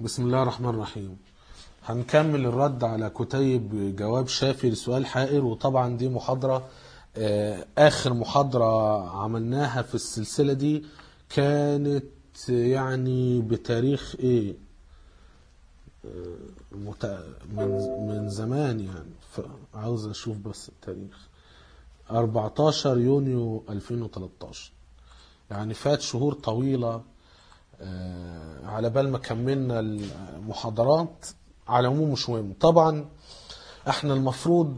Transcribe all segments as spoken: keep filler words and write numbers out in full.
بسم الله الرحمن الرحيم. هنكمل الرد على كتيب جواب شافي لسؤال حائر، وطبعا دي محاضرة آخر محاضرة عملناها في السلسلة دي كانت يعني بتاريخ ايه من من زمان، يعني عاوز اشوف بس التاريخ أربعتاشر يونيو ألفين وتلتاشر، يعني فات شهور طويلة على بال ما كملنا المحاضرات. على العموم مش مهم. طبعا احنا المفروض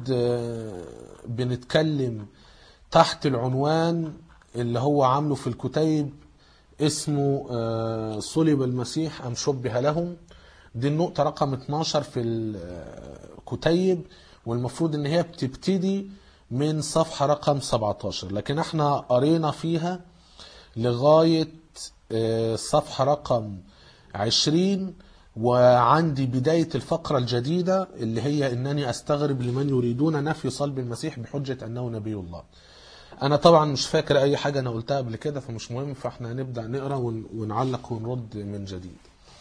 بنتكلم تحت العنوان اللي هو عامله في الكتيب اسمه صلب المسيح أم شبه لهم. دي النقطة رقم اتناشر في الكتيب، والمفروض ان هي بتبتدي من صفحة رقم سبعتاشر، لكن احنا قرينا فيها لغاية صفحة رقم عشرين، وعندي بداية الفقرة الجديدة اللي هي إنني أستغرب لمن يريدون نفي صلب المسيح بحجة أنه نبي الله. أنا طبعا مش فاكر أي حاجة أنا قلتها قبل كده فمش مهم، فإحنا هنبدأ نقرأ ونعلق ونرد من جديد.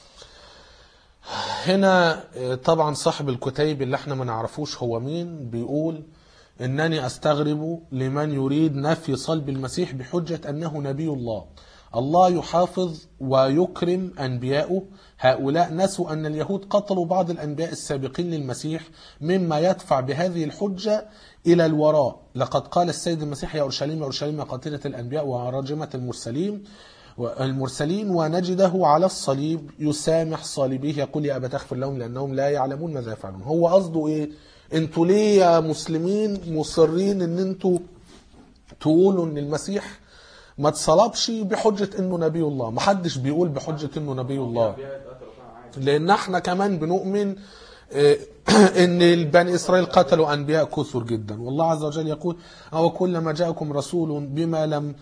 هنا طبعا صاحب الكتيب اللي احنا ما نعرفوش هو مين بيقول إنني أستغرب لمن يريد نفي صلب المسيح بحجة أنه نبي الله. الله يحافظ ويكرم أنبياؤه. هؤلاء نسوا أن اليهود قتلوا بعض الأنبياء السابقين للمسيح، مما يدفع بهذه الحجة إلى الوراء. لقد قال السيد المسيح: يا أورشليم يا أورشليم قاتلة الأنبياء وراجمة المرسلين المرسلين ونجده على الصليب يسامح صليبيه يقول: يا أبا تغفر لهم لأنهم لا يعلمون ماذا يفعلون. هو قصده إيه؟ انتوا ليه يا مسلمين مصرين ان انتوا تقولوا ان المسيح ما اتصلبش بحجة انه نبي الله؟ ما حدش بيقول بحجة انه نبي الله، لان احنا كمان بنؤمن ان البني اسرائيل قتلوا انبياء كثر جدا. والله عز وجل يقول: او كلما جاءكم رسول بما لم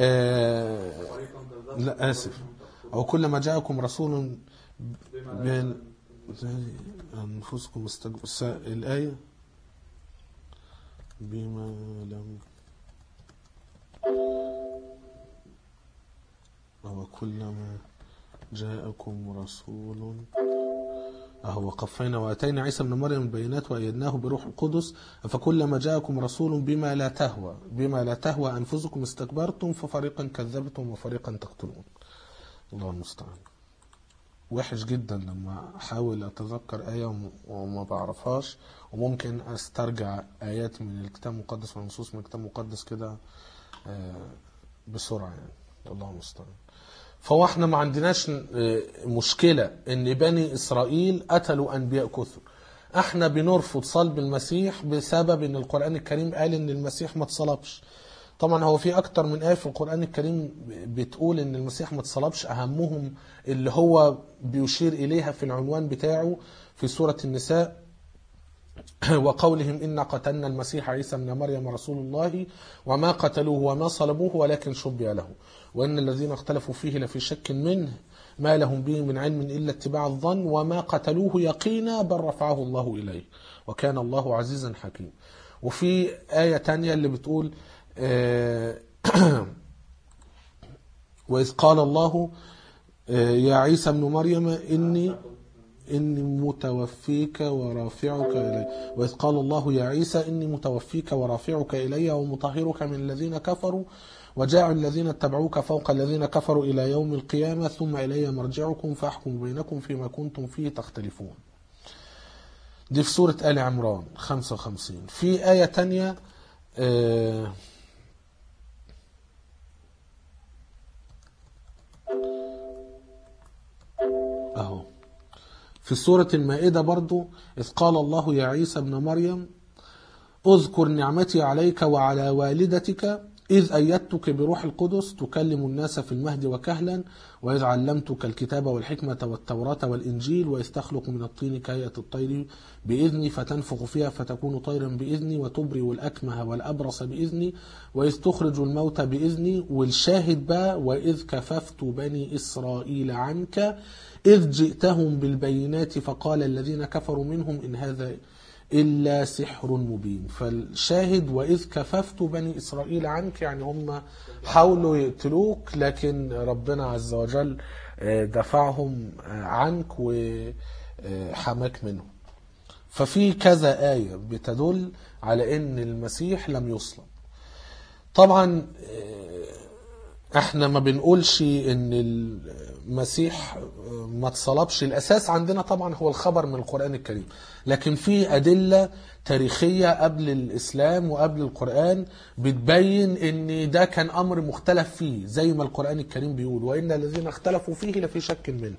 لا اسف او كلما جاءكم رسول بما أنفسكم استجب... الآية بما لم أو كلما جاءكم رسول أهو وقفينا وأتينا عيسى ابن مريم البينات وأيدناه بروح القدس، فكلما جاءكم رسول بما لا تهوى بما لا تهوى أنفسكم استكبرتم ففريقا كذبتم وفريقا تقتلون. الله المستعان. وحش جدا لما احاول اتذكر آية وما بعرفهاش، وممكن استرجع آيات من الكتاب المقدس ونصوص من الكتاب المقدس كده بسرعة، يعني الله المستعان. فهو احنا ما عندناش مشكلة ان بني اسرائيل قتلوا انبياء كثر. احنا بنرفض صلب المسيح بسبب ان القرآن الكريم قال ان المسيح ما اتصلبش. طبعا هو في اكتر من آية في القرآن الكريم بتقول ان المسيح ما اتصلبش، اهمهم اللي هو بيشير اليها في العنوان بتاعه في سورة النساء: وقولهم إنا قتلنا المسيح عيسى ابن مريم رسول الله وما قتلوه وما صلبوه ولكن شبه له وإن الذين اختلفوا فيه لفي شك منه ما لهم به من علم إلا اتباع الظن وما قتلوه يقينا بل رفعه الله إليه وكان الله عزيزا حكيم. وفي آية تانية اللي بتقول وإذ قال الله يا عيسى ابن مريم إني إني متوفيك ورافعك إلي وإذ قال الله يا عيسى إني متوفيك ورافعك إلي ومطهرك من الذين كفروا وجاعل الذين اتبعوك فوق الذين كفروا إلى يوم القيامة ثم إلي مرجعكم فأحكم بينكم فيما كنتم فيه تختلفون. دي في سورة آل عمران خمسة وخمسين. في آية تانية آه أهو في سورة المائدة برضو: إذ قال الله يا عيسى ابن مريم اذكر نعمتي عليك وعلى والدتك إذ أيدتك بروح القدس تكلم الناس في المهد وكهلا وإذ علمتك الكتاب والحكمة والتوراة والإنجيل وإذ تخلق من الطين كهيئة الطير بإذني فتنفخ فيها فتكون طيرا بإذني وتبرئ الأكمه والأبرص بإذني وإذ تخرج الموتى بإذني. والشاهد بقى: وإذ كففت بني إسرائيل عنك إذ جئتهم بالبينات فقال الذين كفروا منهم إن هذا إلا سحر مبين. فالشاهد وإذ كففت بني إسرائيل عنك، يعني هم حاولوا يقتلوك لكن ربنا عز وجل دفعهم عنك وحماك منهم. ففي كذا آية بتدل على ان المسيح لم يصلب. طبعا احنا ما بنقولش ان المسيح ما اتصلبش، الاساس عندنا طبعا هو الخبر من القرآن الكريم، لكن في ادلة تاريخية قبل الاسلام وقبل القرآن بتبين ان ده كان امر مختلف فيه، زي ما القرآن الكريم بيقول وان الذين اختلفوا فيه لفي شك منه.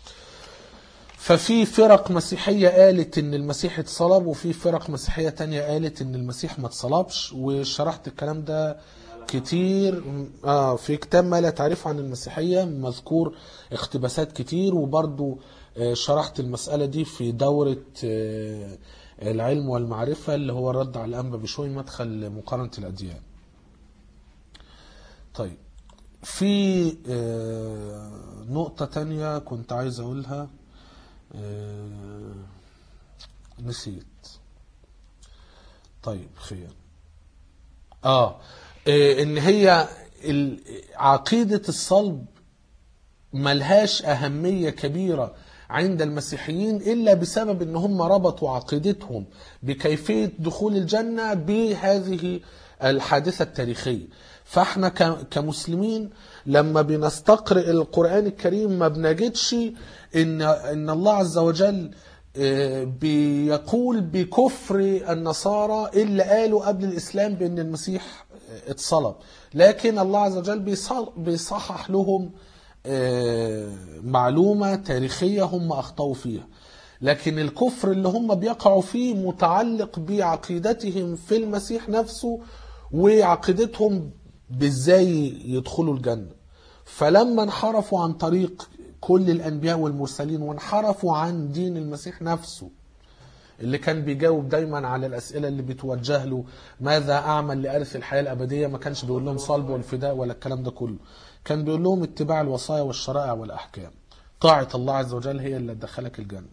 ففي فرق مسيحية قالت ان المسيح اتصلب، وفي فرق مسيحية تانية قالت ان المسيح ما اتصلبش، وشرحت الكلام ده كتير آه في كتاب ما لا تعرفه عن المسيحية، مذكور اقتباسات كتير، وبرضو آه شرحت المسألة دي في دورة آه العلم والمعرفة اللي هو الرد على الأنبا بشوي مدخل مقارنة الأديان. طيب في آه نقطة تانية كنت عايز أقولها آه نسيت. طيب خير. آه ان هي عقيدة الصلب ملهاش اهمية كبيرة عند المسيحيين الا بسبب ان هم ربطوا عقيدتهم بكيفية دخول الجنة بهذه الحادثة التاريخية. فاحنا كمسلمين لما بنستقرئ القرآن الكريم ما بنجدش ان ان الله عز وجل بيقول بكفر النصارى اللي قالوا قبل الاسلام بان المسيح اتصلب، لكن الله عز وجل بيصحح لهم معلومة تاريخية هم أخطأوا فيها. لكن الكفر اللي هم بيقعوا فيه متعلق بعقيدتهم في المسيح نفسه وعقيدتهم بإزاي يدخلوا الجنة. فلما انحرفوا عن طريق كل الأنبياء والمرسلين وانحرفوا عن دين المسيح نفسه اللي كان بيجاوب دايما على الأسئلة اللي بتوجه له ماذا أعمل لأرث الحياة الأبدية، ما كانش بيقول لهم صلب والفداء ولا الكلام ده كله، كان بيقول لهم اتباع الوصايا والشرائع والأحكام، طاعة الله عز وجل هي اللي تدخلك الجنة.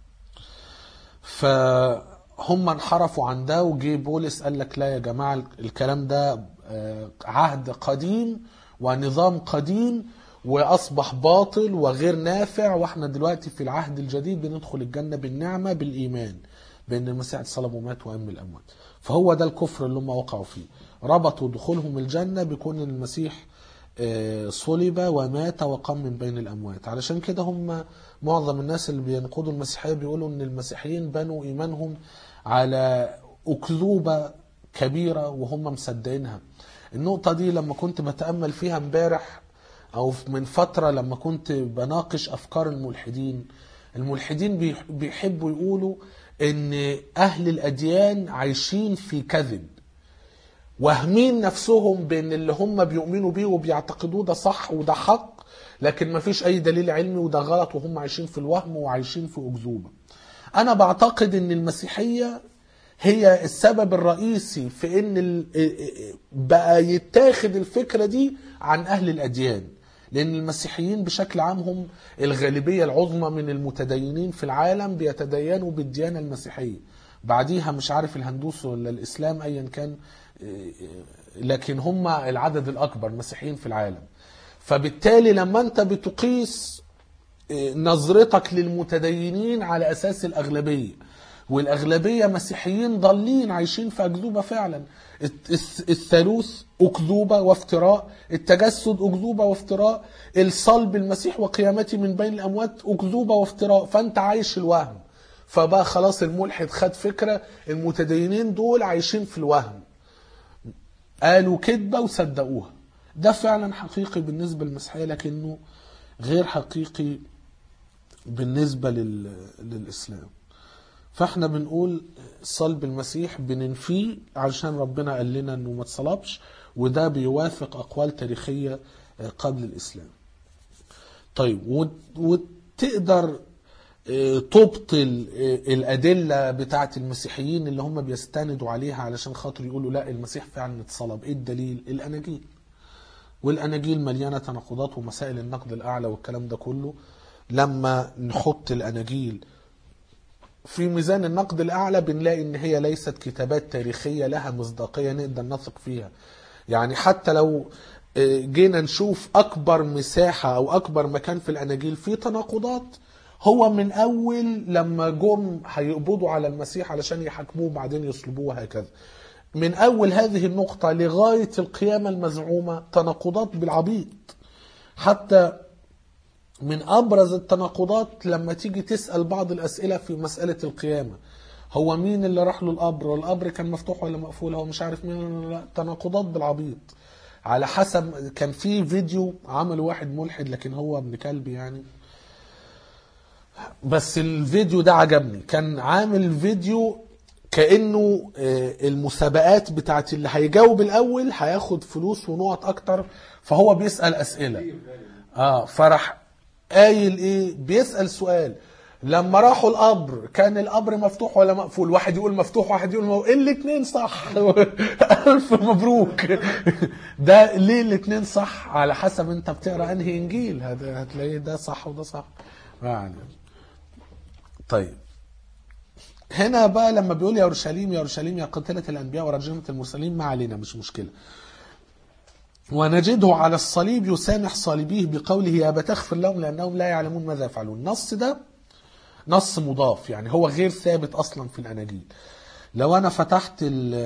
فهم انحرفوا عن ده، وجي بولس قال لك لا يا جماعة الكلام ده عهد قديم ونظام قديم وأصبح باطل وغير نافع، وإحنا دلوقتي في العهد الجديد بندخل الجنة بالنعمة بالإيمان بأن المسيح اتصلب ومات وقام من الأموات. فهو ده الكفر اللي هم وقعوا فيه، ربطوا دخولهم الجنة بكون المسيح صلب ومات وقام من بين الأموات. علشان كده هم معظم الناس اللي بينقضوا المسيحية بيقولوا أن المسيحيين بنوا إيمانهم على أكذوبة كبيرة وهم مصدقينها. النقطة دي لما كنت بتأمل فيها امبارح أو من فترة لما كنت بناقش أفكار الملحدين، الملحدين بيحبوا يقولوا أن أهل الأديان عايشين في كذب، وهمين نفسهم بأن اللي هم بيؤمنوا بيه وبيعتقدوه ده صح وده حق، لكن ما فيش أي دليل علمي وده غلط، وهم عايشين في الوهم وعايشين في أكذوبة. أنا بعتقد أن المسيحية هي السبب الرئيسي في أن بقى يتاخد الفكرة دي عن أهل الأديان، لأن المسيحيين بشكل عام هم الغالبية العظمى من المتدينين في العالم بيتدينوا بالديانة المسيحية، بعديها مش عارف الهندوس ولا الإسلام أيا كان، لكن هم العدد الأكبر مسيحيين في العالم. فبالتالي لما أنت بتقيس نظرتك للمتدينين على أساس الأغلبية، والأغلبية مسيحيين ضالين عايشين في أكذوبة فعلا، الثالوث أكذوبة وافتراء، التجسد أكذوبة وافتراء، الصلب المسيح وقيامته من بين الأموات أكذوبة وافتراء، فأنت عايش الوهم. فبقى خلاص الملحد خد فكرة المتدينين دول عايشين في الوهم، قالوا كذبة وصدقوها. ده فعلا حقيقي بالنسبة للمسيحية، لكنه غير حقيقي بالنسبة للإسلام. فاحنا بنقول صلب المسيح بننفيه علشان ربنا قال لنا انه ما اتصلبش، وده بيوافق اقوال تاريخية قبل الاسلام. طيب وتقدر تبطل الادلة بتاعه المسيحيين اللي هم بيستندوا عليها علشان خاطر يقولوا لا المسيح فعلا اتصلب. ايه الدليل؟ الاناجيل، والاناجيل مليانة تناقضات ومسائل النقد الاعلى والكلام ده كله. لما نحط الاناجيل في ميزان النقد الأعلى بنلاقي إن هي ليست كتابات تاريخية لها مصداقية نقدر نثق فيها. يعني حتى لو جينا نشوف اكبر مساحة او اكبر مكان في الاناجيل فيه تناقضات، هو من اول لما جم هيقبضوا على المسيح علشان يحاكموه بعدين يصلبوه هكذا. من اول هذه النقطة لغاية القيامة المزعومة تناقضات بالعبيط. حتى من ابرز التناقضات لما تيجي تسأل بعض الاسئلة في مسألة القيامة، هو مين اللي راح له القبر، والقبر كان مفتوح ولا مقفول، هو مش عارف مين، لا تناقضات بالعبيط. على حسب، كان في فيديو عمله واحد ملحد لكن هو ابن كلب يعني، بس الفيديو ده عجبني. كان عامل فيديو كأنه المسابقات بتاعت اللي هيجاوب الأول هياخد فلوس ونقط أكتر، فهو بيسأل أسئلة. آه فرح قايل إيه، بيسأل سؤال لما راحوا القبر كان القبر مفتوح ولا مقفول، واحد يقول مفتوح واحد يقول مقفول، الاثنين صح. ألف مبروك. ده ليه الاثنين صح؟ على حسب انت بتقرأ انهي انجيل، هذا هتلاقيه ده صح وده صح يعني. طيب هنا بقى لما بيقول يا اورشليم يا اورشليم يا قاتلة الانبياء ورجمة المرسلين، ما علينا مش مشكلة. ونجده على الصليب يسامح صليبيه بقوله يا أبا تغفر لهم لانهم لا يعلمون ماذا يفعلون. النص ده نص مضاف يعني، هو غير ثابت اصلا في الاناجيل. لو انا فتحت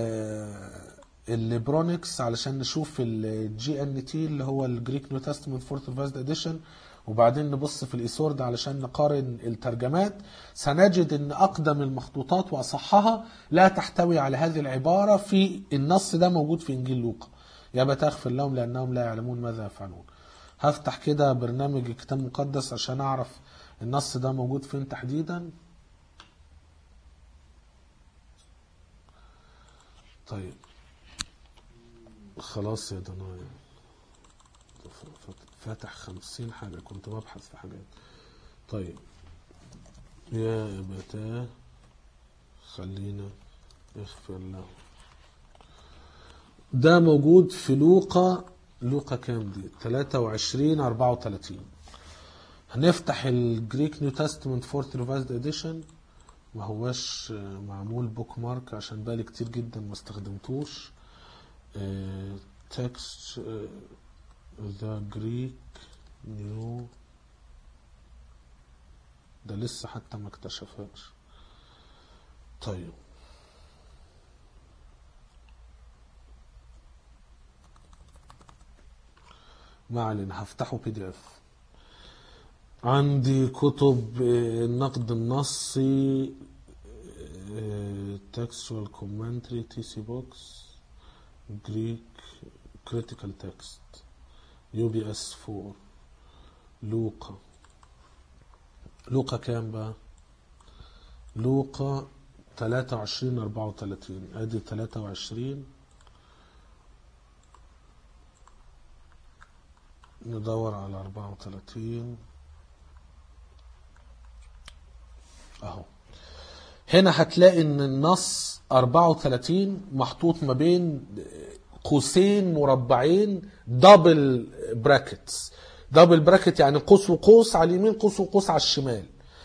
الليبرونكس علشان نشوف الجي ان تي اللي هو الجريك نيو تestament فورث ريفايزد اديشن، وبعدين نبص في الايسورد علشان نقارن الترجمات، سنجد ان اقدم المخطوطات واصحها لا تحتوي على هذه العبارة. في النص ده موجود في انجيل لوقا، يا أبا تغفر لهم لانهم لا يعلمون ماذا يفعلون. هفتح كده برنامج الكتاب المقدس عشان اعرف النص ده موجود فين تحديدا. طيب خلاص يا ضنايا، فاتح خمسين حاجة كنت ببحث في حاجات. طيب يا أبتاه خلينا اغفر له، ده موجود في لوقا. لوقا كام دي؟ ثلاثة وعشرين أربعة وثلاثين. هنفتح الجريك نيو تestament فورث ريفايزد اديشن، ما هواش معمول بوك مارك عشان بالي كتير جدا ما استخدمتوش. تكست ذا جريك نيو، ده لسه حتى ما اكتشفهاش. طيب ما علينا، هفتحه بي دي اف. عندي كتب النقد النصي، textual commentary تي سي بوكس، Greek critical text، يو بي اس فور، لوقا. لوقا كام بقى؟ لوقا ثلاثة وعشرين أربعة وثلاثين. ادي ثلاثة وعشرين، ندور على أربعة وثلاثين اهو. هنا هتلاقي ان النص أربعة وثلاثين محطوط ما بين قوسين مربعين دبل براكتس. دبل براكت يعني قوس وقوس على اليمين، قوس وقوس على الشمال.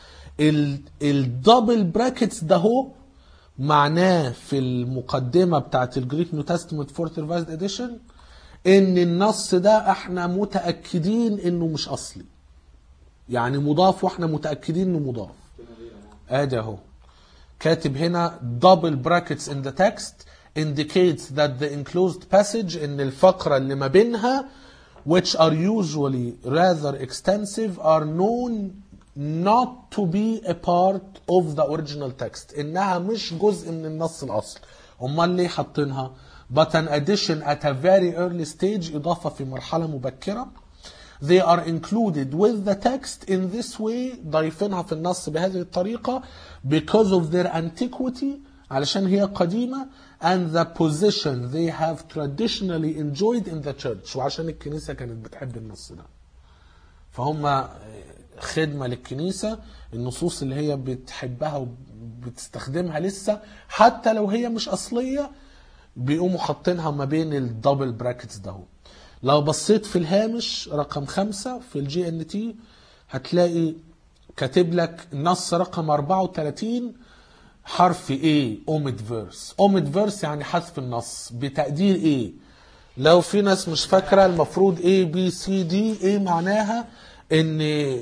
الدبل براكتس ده هو معناه في المقدمة بتاعت الجريك نيو تestament فورث ريفايزد اديشن ان النص ده احنا متأكدين انه مش اصلي، يعني مضاف واحنا متأكدين انه مضاف. ادي اهو كاتب هنا double brackets in the text indicates that the enclosed passage، ان الفقرة اللي ما بينها which are usually rather extensive are known not to be a part of the original text، انها مش جزء من النص الاصل. امال ليه حاطينها؟ but an addition at a very early stage، اضافة في مرحلة مبكرة. they are included with the text in this way، ضايفينها في النص بهذه الطريقة because of their antiquity، علشان هي قديمة، and the position they have traditionally enjoyed in the church، وعشان الكنيسة كانت بتحب النص ده. فهم خدمة للكنيسة، النصوص اللي هي بتحبها وبتستخدمها لسه حتى لو هي مش أصلية بيقوموا حاطينها ما بين الدبل براكتس ده. لو بصيت في الهامش رقم خمسة في الجي ان تي هتلاقي كاتب لك نص رقم أربعة وثلاثين حرف ايه اوميد فيرس. اوميد فيرس يعني حذف النص بتقدير ايه؟ لو في ناس مش فاكرة المفروض A B C D A معناها ان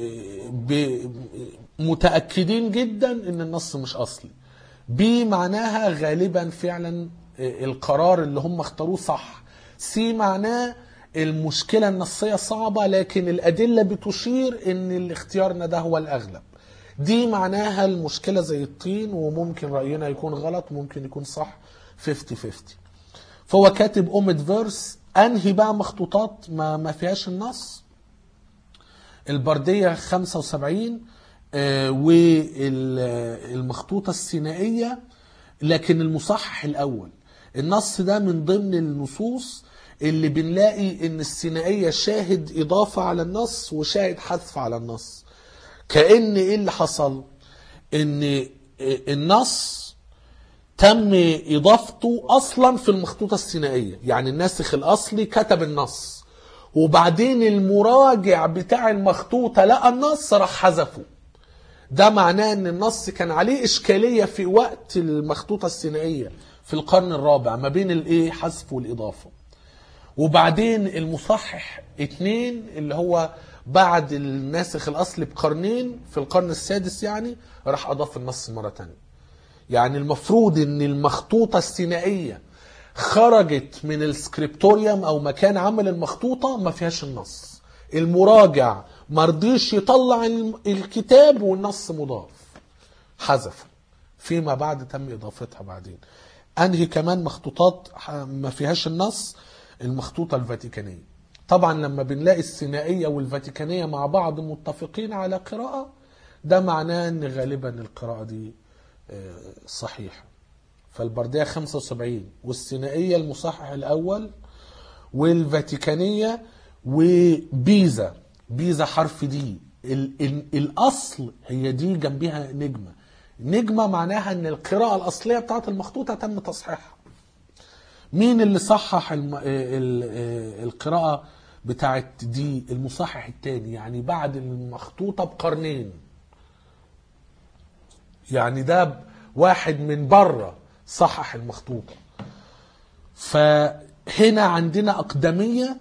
ب- متأكدين جدا ان النص مش اصلي. B معناها غالبا فعلا القرار اللي هم اختاروه صح. C معناه المشكلة النصية صعبة لكن الأدلة بتشير ان الاختيارنا ده هو الأغلب. دي معناها المشكلة زي الطين وممكن رأينا يكون غلط ممكن يكون صح خمسين خمسين. فهو كاتب اوميد فيرس. انهي بقى مخطوطات ما, ما فيهاش النص؟ البردية خمسة وسبعين آه والمخطوطة السينائية، لكن المصحح الأول. النص ده من ضمن النصوص اللي بنلاقي ان السينائية شاهد إضافة على النص وشاهد حذف على النص. كأن ايه اللي حصل؟ ان النص تم إضافته أصلا في المخطوطة السينائية، يعني الناسخ الأصلي كتب النص وبعدين المراجع بتاع المخطوطة لقى النص راح حذفه. ده معناه ان النص كان عليه إشكالية في وقت المخطوطة السينائية في القرن الرابع ما بين الايه حذف والإضافة. وبعدين المصحح اتنين اللي هو بعد الناسخ الأصلي بقرنين في القرن السادس يعني راح أضاف النص مرة تانية. يعني المفروض ان المخطوطة السينائية خرجت من السكريبتوريوم او مكان عمل المخطوطة ما فيهاش النص. المراجع مرضيش يطلع الكتاب والنص مضاف حذف، فيما بعد تم اضافتها بعدين. انهي كمان مخطوطات ما فيهاش النص؟ المخطوطة الفاتيكانية. طبعا لما بنلاقي السينائية والفاتيكانية مع بعض متفقين على قراءة ده معناه ان غالبا القراءة دي صحيح. فالبردية خمسة وسبعين والسينائية المصحح الأول والفاتيكانية وبيزا. بيزا حرف دي ال ال الأصل هي دي جنبها نجمة. نجمة معناها أن القراءة الأصلية بتاعت المخطوطة تم تصحيحها. مين اللي صحح ال ال القراءة بتاعت دي؟ المصحح الثاني، يعني بعد المخطوطة بقرنين. يعني ده واحد من بره صحح المخطوطة. فهنا عندنا أقدمية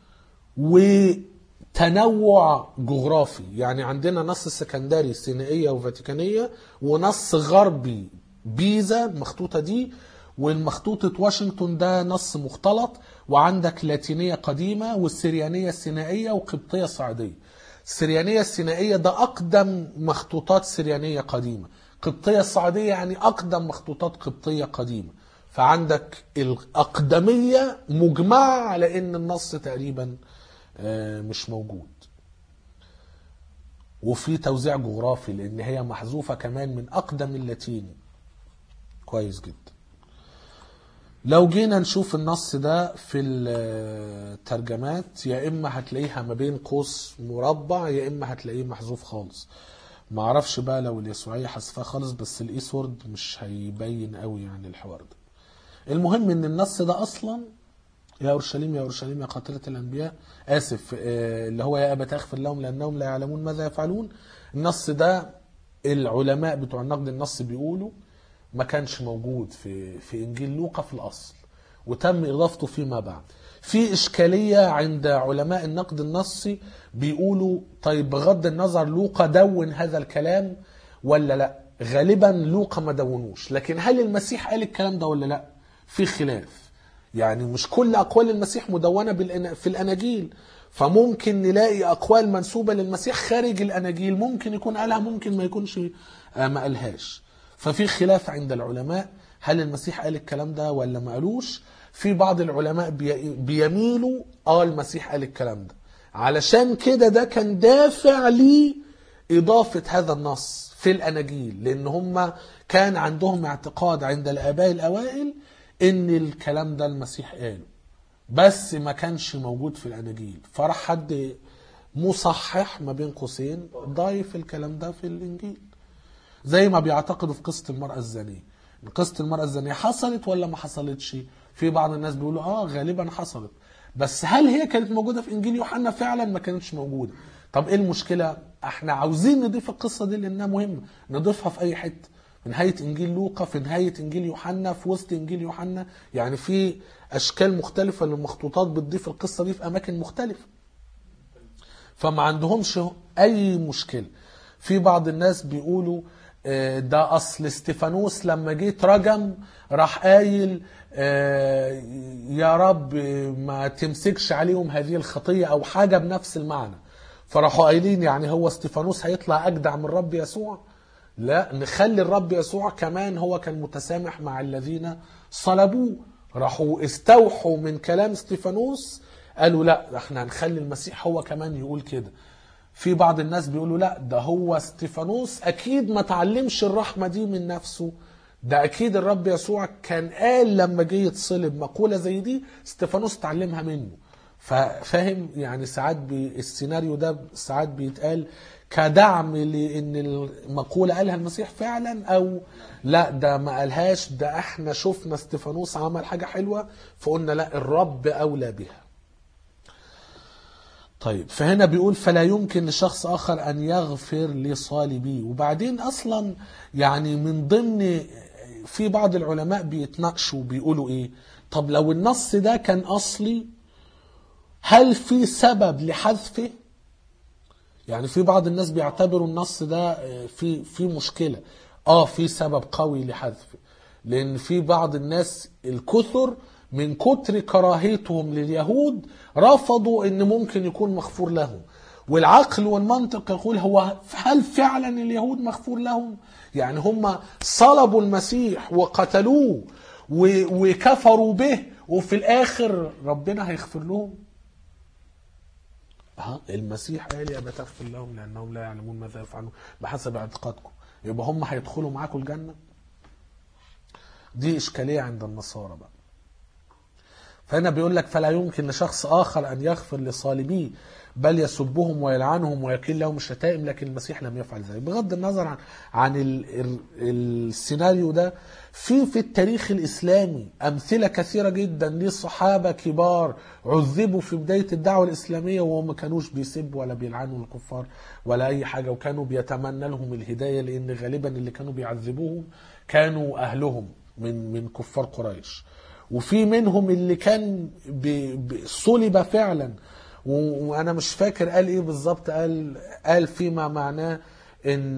وتنوع جغرافي، يعني عندنا نص سكندري سينائية وفاتيكانية ونص غربي بيزا المخطوطة دي، والمخطوطة واشنطن ده نص مختلط، وعندك لاتينية قديمة والسريانية السينائية وقبطية صعيدية. السريانية السينائية ده أقدم مخطوطات سريانية قديمة. قبطية الصعيدية يعني أقدم مخطوطات قبطية قديمة. فعندك الأقدمية مجمعة على أن النص تقريبا مش موجود. وفي توزيع جغرافي لأن هي محذوفة كمان من أقدم اللاتيني. كويس جدا. لو جينا نشوف النص ده في الترجمات يا إما هتلاقيها ما بين قوس مربع يا إما هتلاقيه محذوف خالص. ما اعرفش بقى لو اليسوعية حذفها خالص، بس الايسورد مش هيبين قوي يعني الحوار ده. المهم ان النص ده اصلا يا اورشليم يا اورشليم يا قاتلة الانبياء اسف اللي هو يا ابت اغفر لهم لانهم لا يعلمون ماذا يفعلون. النص ده العلماء بتوع النقد النص بيقولوا ما كانش موجود في في انجيل لوقا في الاصل وتم اضافته فيما بعد. في اشكالية عند علماء النقد النصي بيقولوا طيب بغض النظر لوقا دون هذا الكلام ولا لا؟ غالبا لوقا ما دونوش، لكن هل المسيح قال الكلام ده ولا لا؟ في خلاف. يعني مش كل اقوال المسيح مدونة في الاناجيل، فممكن نلاقي اقوال منسوبة للمسيح خارج الاناجيل ممكن يكون قالها ممكن ما يكونش ما قالهاش. ففي خلاف عند العلماء هل المسيح قال الكلام ده ولا ما قالوش. في بعض العلماء بيميلوا اه المسيح قال الكلام ده، علشان كده ده كان دافع لي إضافة هذا النص في الأناجيل، لأن هم كان عندهم اعتقاد عند الآباء الأوائل إن الكلام ده المسيح قاله بس ما كانش موجود في الأناجيل. فرح حد مصحح ما بين قوسين ضايف الكلام ده في الإنجيل، زي ما بيعتقدوا في قصة المرأة الزانية. قصة المرأة الزانية حصلت ولا ما حصلتش؟ في بعض الناس بيقولوا اه غالبا حصلت، بس هل هي كانت موجودة في انجيل يوحنا؟ فعلا ما كانتش موجودة. طب ايه المشكلة؟ احنا عاوزين نضيف القصة دي لانها مهمة، نضيفها في اي حتة، في نهاية انجيل لوقا، في نهاية انجيل يوحنا، في وسط انجيل يوحنا. يعني في اشكال مختلفة للمخطوطات بتضيف القصة دي في اماكن مختلفة، فما عندهمش اي مشكلة. في بعض الناس بيقولوا ده اصل استفانوس لما جيت رجم راح قايل يا رب ما تمسكش عليهم هذه الخطية او حاجة بنفس المعنى، فراحوا قايلين يعني هو استفانوس هيطلع اجدع من رب يسوع؟ لا، نخلي الرب يسوع كمان هو كان متسامح مع الذين صلبوه. راحوا استوحوا من كلام استفانوس قالوا لا احنا هنخلي المسيح هو كمان يقول كده. في بعض الناس بيقولوا لا ده هو استفانوس اكيد ما تعلمش الرحمة دي من نفسه، ده اكيد الرب يسوع كان قال لما جه يتصلب مقولة زي دي استفانوس تعلمها منه. فاهم يعني ساعات بي السيناريو ده ساعات بيتقال كدعم لان المقولة قالها المسيح فعلا، او لا ده ما قالهاش، ده احنا شفنا استفانوس عمل حاجة حلوة فقلنا لا الرب اولى بها. طيب فهنا بيقول فلا يمكن لشخص آخر أن يغفر لصالبيه. وبعدين أصلا يعني من ضمن في بعض العلماء بيتناقشوا بيقولوا إيه، طب لو النص ده كان أصلي هل في سبب لحذفه؟ يعني في بعض الناس بيعتبروا النص ده في في مشكلة. آه في سبب قوي لحذفه، لأن في بعض الناس الكثر من كتر كراهيتهم لليهود رفضوا ان ممكن يكون مغفور لهم. والعقل والمنطق يقول هو هل فعلا اليهود مغفور لهم؟ يعني هم صلبوا المسيح وقتلوه وكفروا به وفي الاخر ربنا هيغفر لهم؟ ها المسيح قال يا بتغفر لهم لانهم لا يعلمون ماذا يفعلون بحسب اعتقادكم، يبقى هم هيدخلوا معاكم الجنة؟ دي اشكالية عند النصارى بقى. فهنا بيقول لك فلا يمكن لشخص آخر أن يغفر لصالبيه بل يسبهم ويلعنهم ويكل لهم الشتائم، لكن المسيح لم يفعل ذلك. بغض النظر عن, عن ال ال السيناريو ده، في في التاريخ الإسلامي أمثلة كثيرة جدا لصحابة كبار عذبوا في بداية الدعوة الإسلامية وهم ما كانوش بيسبوا ولا بيلعنوا الكفار ولا أي حاجة، وكانوا بيتمنى لهم الهداية، لأن غالبا اللي كانوا بيعذبوهم كانوا أهلهم من من كفار قريش. وفي منهم اللي كان صلب فعلا، وانا مش فاكر قال ايه بالظبط، قال قال فيما معناه ان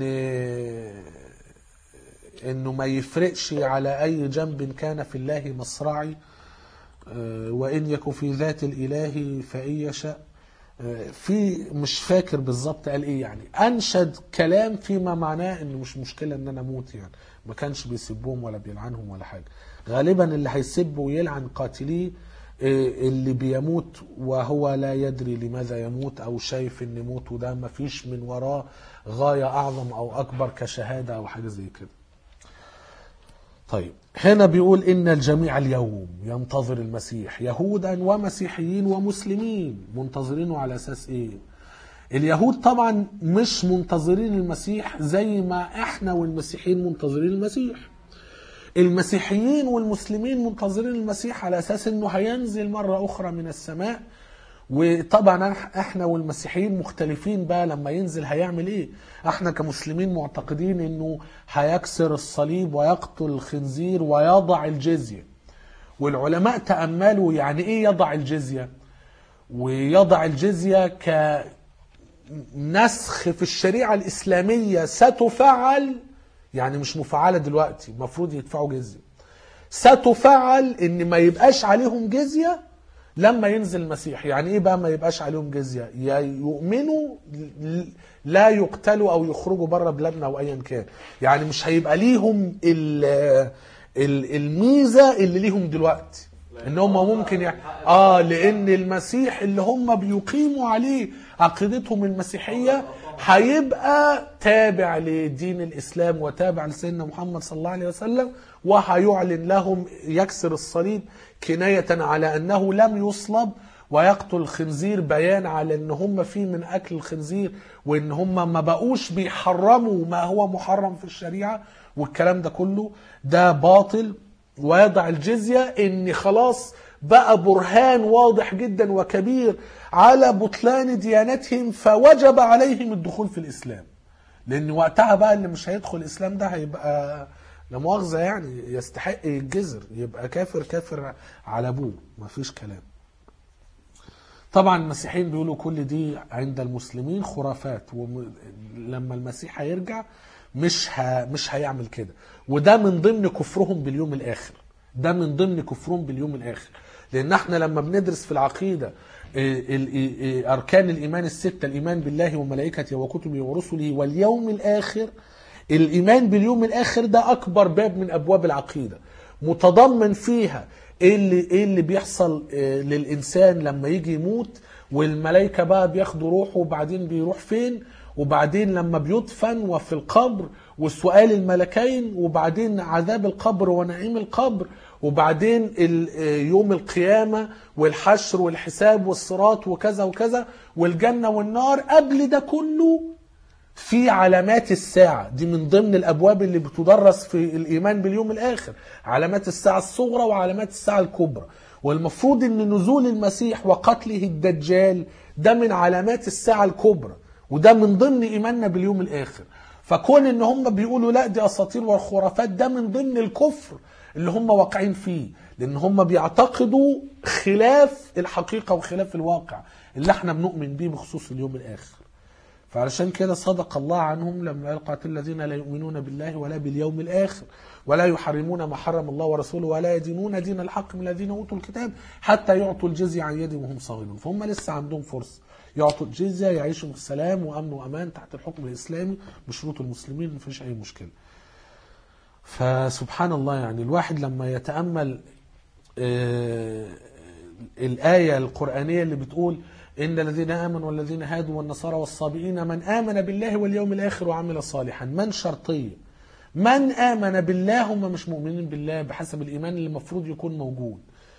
انه ما يفرقش على اي جنب كان في الله مصرعي، وان يكن في ذات الاله فان يشاء. في مش فاكر بالظبط قال ايه، يعني انشد كلام فيما معناه انه مش مشكله ان انا اموت، يعني ما كانش بيسبهم ولا بيلعنهم ولا حاجه. غالبا اللي هيسب ويلعن قاتليه اللي بيموت وهو لا يدري لماذا يموت، او شايف ان موته ده ما فيش من وراه غايه اعظم او اكبر كشهاده او حاجه زي كده. طيب هنا بيقول ان الجميع اليوم ينتظر المسيح، يهودا ومسيحيين ومسلمين. منتظرينه على اساس ايه؟ اليهود طبعا مش منتظرين المسيح زي ما احنا والمسيحيين منتظرين المسيح. المسيحيين والمسلمين منتظرين المسيح على اساس انه هينزل مرة اخرى من السماء. وطبعا احنا والمسيحيين مختلفين بقى، لما ينزل هيعمل ايه؟ احنا كمسلمين معتقدين انه هيكسر الصليب ويقتل الخنزير ويضع الجزية. والعلماء تأملوا يعني ايه يضع الجزية، ويضع الجزية كنسخ في الشريعة الإسلامية ستفعل، يعني مش مفعلة دلوقتي، مفروض يدفعوا جزية، ستفعل ان ما يبقاش عليهم جزية لما ينزل المسيح. يعني ايه بقى ما يبقاش عليهم جزية؟ يا يؤمنوا لا يقتلوا او يخرجوا بره بلادنا او ايا كان، يعني مش هيبقى ليهم الميزة اللي ليهم دلوقتي ان هم ممكن يعني اه لان المسيح اللي هم بيقيموا عليه عقيدتهم المسيحية هيبقى تابع لدين الإسلام وتابع لسيدنا محمد صلى الله عليه وسلم، وهيعلن لهم يكسر الصليب كناية على أنه لم يصلب، ويقتل الخنزير بيان على أن هم فيه من أكل الخنزير، وأن هم ما بقوش بيحرموا ما هو محرم في الشريعة، والكلام ده كله ده باطل. ويضع الجزية ان خلاص بقى برهان واضح جدا وكبير على بطلان ديانتهم، فوجب عليهم الدخول في الإسلام، لأن وقتها بقى اللي مش هيدخل الإسلام ده هيبقى لا مؤاخذة يعني يستحق الجزر، يبقى كافر كافر على ابوه، مفيش كلام. طبعا المسيحيين بيقولوا كل دي عند المسلمين خرافات، ولما المسيح هيرجع مش ه... مش هيعمل كده، وده من ضمن كفرهم باليوم الاخر، ده من ضمن كفرهم باليوم الاخر. لان احنا لما بندرس في العقيده اركان الايمان السته، الايمان بالله وملائكته وكتبه ورسله واليوم الاخر، الايمان باليوم الاخر ده اكبر باب من ابواب العقيده، متضمن فيها ايه اللي ايه اللي بيحصل للانسان لما يجي يموت، والملائكه بقى بياخدوا روحه وبعدين بيروح فين، وبعدين لما بيدفن وفي القبر وسؤال الملكين، وبعدين عذاب القبر ونعيم القبر، وبعدين يوم القيامة والحشر والحساب والصراط وكذا وكذا والجنة والنار. قبل ده كله في علامات الساعة، دي من ضمن الأبواب اللي بتدرس في الإيمان باليوم الآخر، علامات الساعة الصغرى وعلامات الساعة الكبرى. والمفروض أن نزول المسيح وقتله الدجال ده من علامات الساعة الكبرى، وده من ضمن إيماننا باليوم الآخر. فكون ان هم بيقولوا لا دي اساطير والخرافات، ده من ضمن الكفر اللي هم واقعين فيه، لان هم بيعتقدوا خلاف الحقيقة وخلاف الواقع اللي احنا بنؤمن بيه بخصوص اليوم الاخر. فعلشان كده صدق الله عنهم لما يقاتل الذين لا يؤمنون بالله ولا باليوم الاخر ولا يحرمون ما حرم الله ورسوله ولا يدينون دين الحق من الذين اوتوا الكتاب حتى يعطوا الجزية عن يد وهم صاغرون. فهم لسه عندهم فرصة يعطوا الجزية، يعيشوا في السلام وأمن وأمان تحت الحكم الإسلامي بشروط المسلمين، مفيش أي مشكلة. فسبحان الله، يعني الواحد لما يتأمل آه الآية القرآنية اللي بتقول إن الذين آمنوا والذين هادوا والنصارى والصابئين من آمن بالله واليوم الآخر وعمل صالحا، من شرطية، من آمن بالله، هم مش مؤمنين بالله بحسب الإيمان اللي المفروض يكون موجود،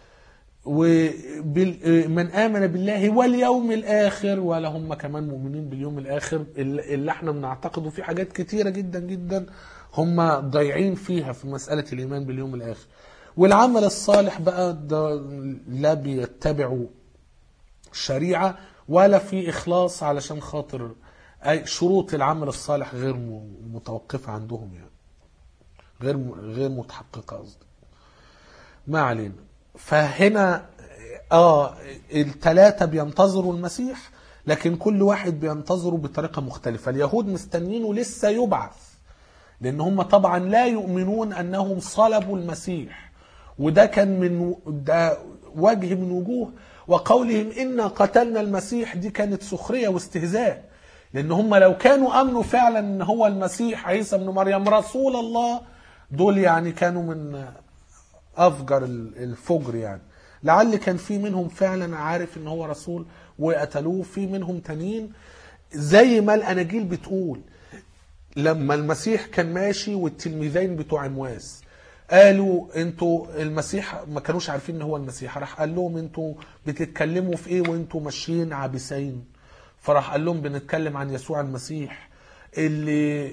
ومن آمن بالله واليوم الآخر، ولا هم كمان مؤمنين باليوم الآخر اللي احنا بنعتقده في حاجات كتيرة جدا جدا هم ضايعين فيها في مسألة الإيمان باليوم الآخر. والعمل الصالح بقى ده لا بيتبعوا شريعة ولا في إخلاص، علشان خاطر أي شروط العمل الصالح غير متوقفة عندهم، يعني غير غير متحققة قصدي. ما علينا. فهنا اه الثلاثة بينتظروا المسيح، لكن كل واحد بينتظره بطريقة مختلفة. اليهود مستنينه لسه يبعث، لأن هم طبعا لا يؤمنون أنهم صلبوا المسيح، وده كان من ده وجه من وجوه وقولهم إنا قتلنا المسيح، دي كانت سخرية واستهزاء، لأن هم لو كانوا أمنوا فعلا أن هو المسيح عيسى بن مريم رسول الله، دول يعني كانوا من أفجر الفجر، يعني لعل كان في منهم فعلا عارف ان هو رسول وقتلوه، في منهم تانيين زي ما الاناجيل بتقول لما المسيح كان ماشي والتلميذين بتوع عمواس قالوا انتوا المسيح، ما كانوش عارفين ان هو المسيح، راح قال لهم انتوا بتتكلموا في ايه وانتوا ماشيين عابسين؟ فراح قال لهم بنتكلم عن يسوع المسيح اللي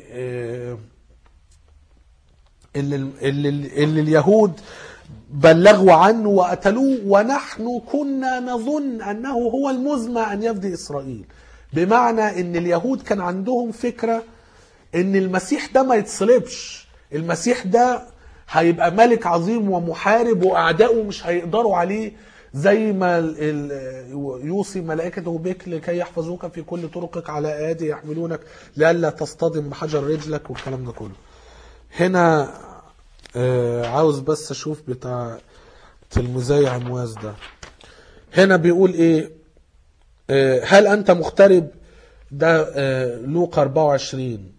اللي, اللي, اللي اليهود بلغوا عنه وقتلوه، ونحن كنا نظن أنه هو المزمع أن يفدي إسرائيل. بمعنى أن اليهود كان عندهم فكرة أن المسيح ده ما يتصلبش، المسيح ده هيبقى ملك عظيم ومحارب وأعداؤه مش هيقدروا عليه، زي ما يوصي ملائكته بك لكي يحفظوك في كل طرقك على أيدي يحملونك لئلا تصطدم بحجر رجلك والكلام ده كله. هنا آه عاوز بس اشوف بتاع تلميذي عمواس ده، هنا بيقول ايه؟ آه هل انت مغترب؟ ده آه لوقا أربعة وعشرين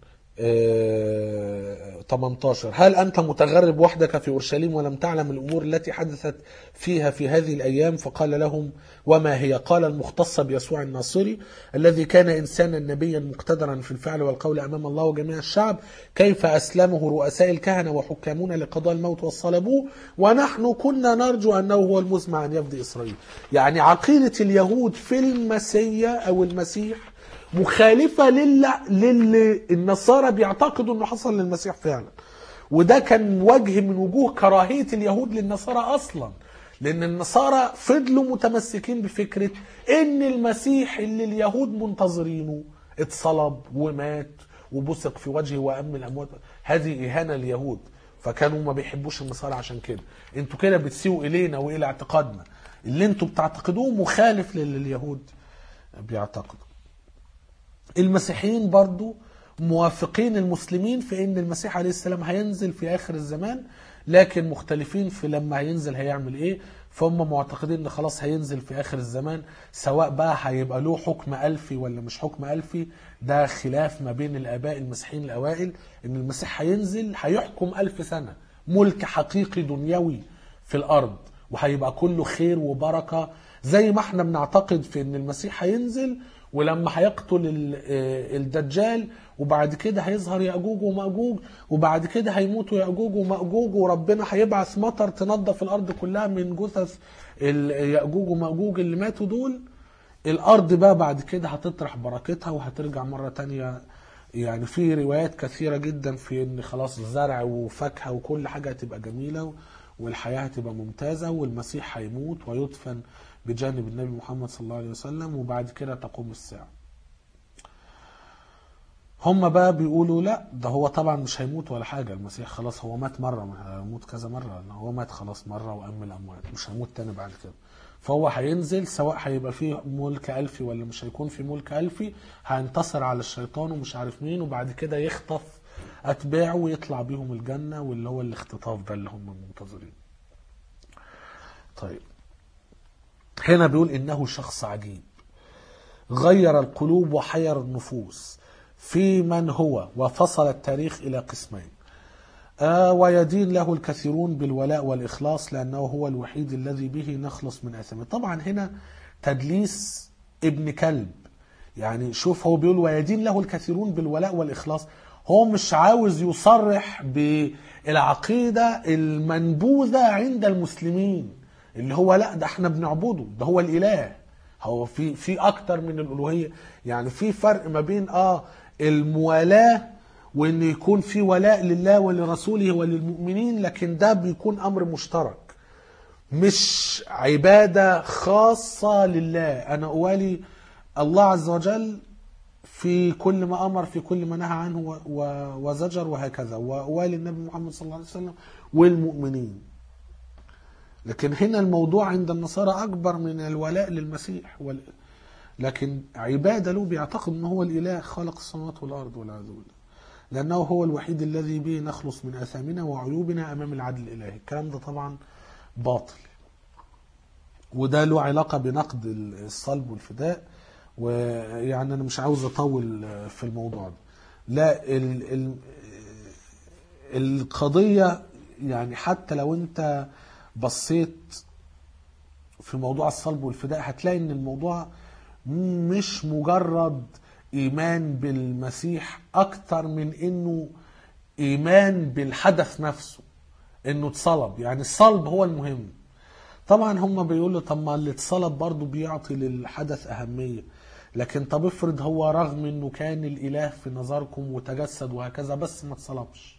آه ثمانية عشر. هل انت متغرب وحدك في اورشليم ولم تعلم الامور التي حدثت فيها في هذه الايام؟ فقال لهم وما هي؟ قال المختصة بيسوع الناصري الذي كان انسانا نبيا مقتدرا في الفعل والقول امام الله وجميع الشعب، كيف اسلمه رؤساء الكهنة وحكامون لقضاء الموت وصلبوه، ونحن كنا نرجو انه هو المزمع ان يفدي اسرائيل. يعني عقيدة اليهود في المسيا او المسيح مخالفة للي النصارى بيعتقدوا انه حصل للمسيح فعلا. وده كان وجه من وجوه كراهية اليهود للنصارى اصلا، لان النصارى فضلوا متمسكين بفكرة ان المسيح اللي اليهود منتظرينه اتصلب ومات وبصق في وجهه وأم الأموات. هذه إهانة اليهود، فكانوا ما بيحبوش النصارى عشان كده. انتوا كده بتسيئوا الينا والى اعتقادنا، اللي انتوا بتعتقدوه مخالف للي اليهود بيعتقدوا. المسيحيين برضو موافقين المسلمين في ان المسيح عليه السلام هينزل في اخر الزمان، لكن مختلفين في لما هينزل هيعمل ايه. فهم معتقدين ان خلاص هينزل في اخر الزمان، سواء بقى هيبقى له حكم الفي ولا مش حكم الفي، ده خلاف ما بين الاباء المسيحيين الاوائل. ان المسيح هينزل هيحكم الف سنة ملك حقيقي دنيوي في الارض، وهيبقى كله خير وبركة، زي ما احنا بنعتقد في ان المسيح هينزل ولما هيقتل الدجال، وبعد كده هيظهر يأجوج ومأجوج، وبعد كده هيموتوا يأجوج ومأجوج، وربنا هيبعث مطر تنظف الأرض كلها من جثث يأجوج ومأجوج اللي ماتوا دول. الأرض بقى بعد كده هتطرح بركتها وهترجع مرة تانية. يعني في روايات كثيرة جدا في ان خلاص الزرع وفاكهة وكل حاجة هتبقى جميلة والحياة هتبقى ممتازة، والمسيح هيموت ويدفن بجانب النبي محمد صلى الله عليه وسلم، وبعد كده تقوم الساعة. هم بقى بيقولوا لا، ده هو طبعا مش هيموت ولا حاجة، المسيح خلاص هو مات مرة، هيموت كذا مرة، هو مات خلاص مرة وأم الأموات، مش هيموت تاني بعد كده. فهو هينزل سواء هيبقى فيه ملك ألفي ولا مش هيكون فيه ملك ألفي، هينتصر على الشيطان ومش عارف مين، وبعد كده يخطف أتباعه ويطلع بيهم الجنة، واللي هو الاختطاف ده اللي هم منتظرين. طيب هنا بيقول إنه شخص عجيب غير القلوب وحير النفوس في من هو، وفصل التاريخ إلى قسمين. آه ويدين له الكثيرون بالولاء والإخلاص لأنه هو الوحيد الذي به نخلص من آثامه. طبعا هنا تدليس ابن كلب. يعني شوف هو بيقول ويدين له الكثيرون بالولاء والإخلاص، هو مش عاوز يصرح بالعقيدة المنبوذة عند المسلمين اللي هو لا ده احنا بنعبده، ده هو الإله. هو في في أكتر من الألوهية. يعني في فرق ما بين اه الموالاة وان يكون في ولاء لله ولرسوله وللمؤمنين، لكن ده بيكون امر مشترك مش عبادة خاصة لله. انا اوالي الله عز وجل في كل ما امر، في كل ما نهى عنه وزجر وهكذا، واوالي النبي محمد صلى الله عليه وسلم والمؤمنين. لكن هنا الموضوع عند النصارى اكبر من الولاء للمسيح، لكن عبادة له، بيعتقد انه هو الاله خالق السماوات والارض والعياذ بالله، لأنه هو الوحيد الذي به نخلص من آثامنا وعيوبنا أمام العدل الإلهي. الكلام ده طبعا باطل، وده له علاقة بنقد الصلب والفداء، ويعني أنا مش عاوز أطول في الموضوع ده. لا ال ال القضية يعني حتى لو أنت بصيت في موضوع الصلب والفداء هتلاقي أن الموضوع مش مجرد إيمان بالمسيح أكتر من إنه إيمان بالحدث نفسه، إنه اتصلب. يعني الصلب هو المهم. طبعا هم بيقولوا طب ما اللي اتصلب برضو بيعطي للحدث أهمية، لكن طب افرض هو رغم إنه كان الإله في نظركم وتجسد وهكذا بس ما اتصلبش،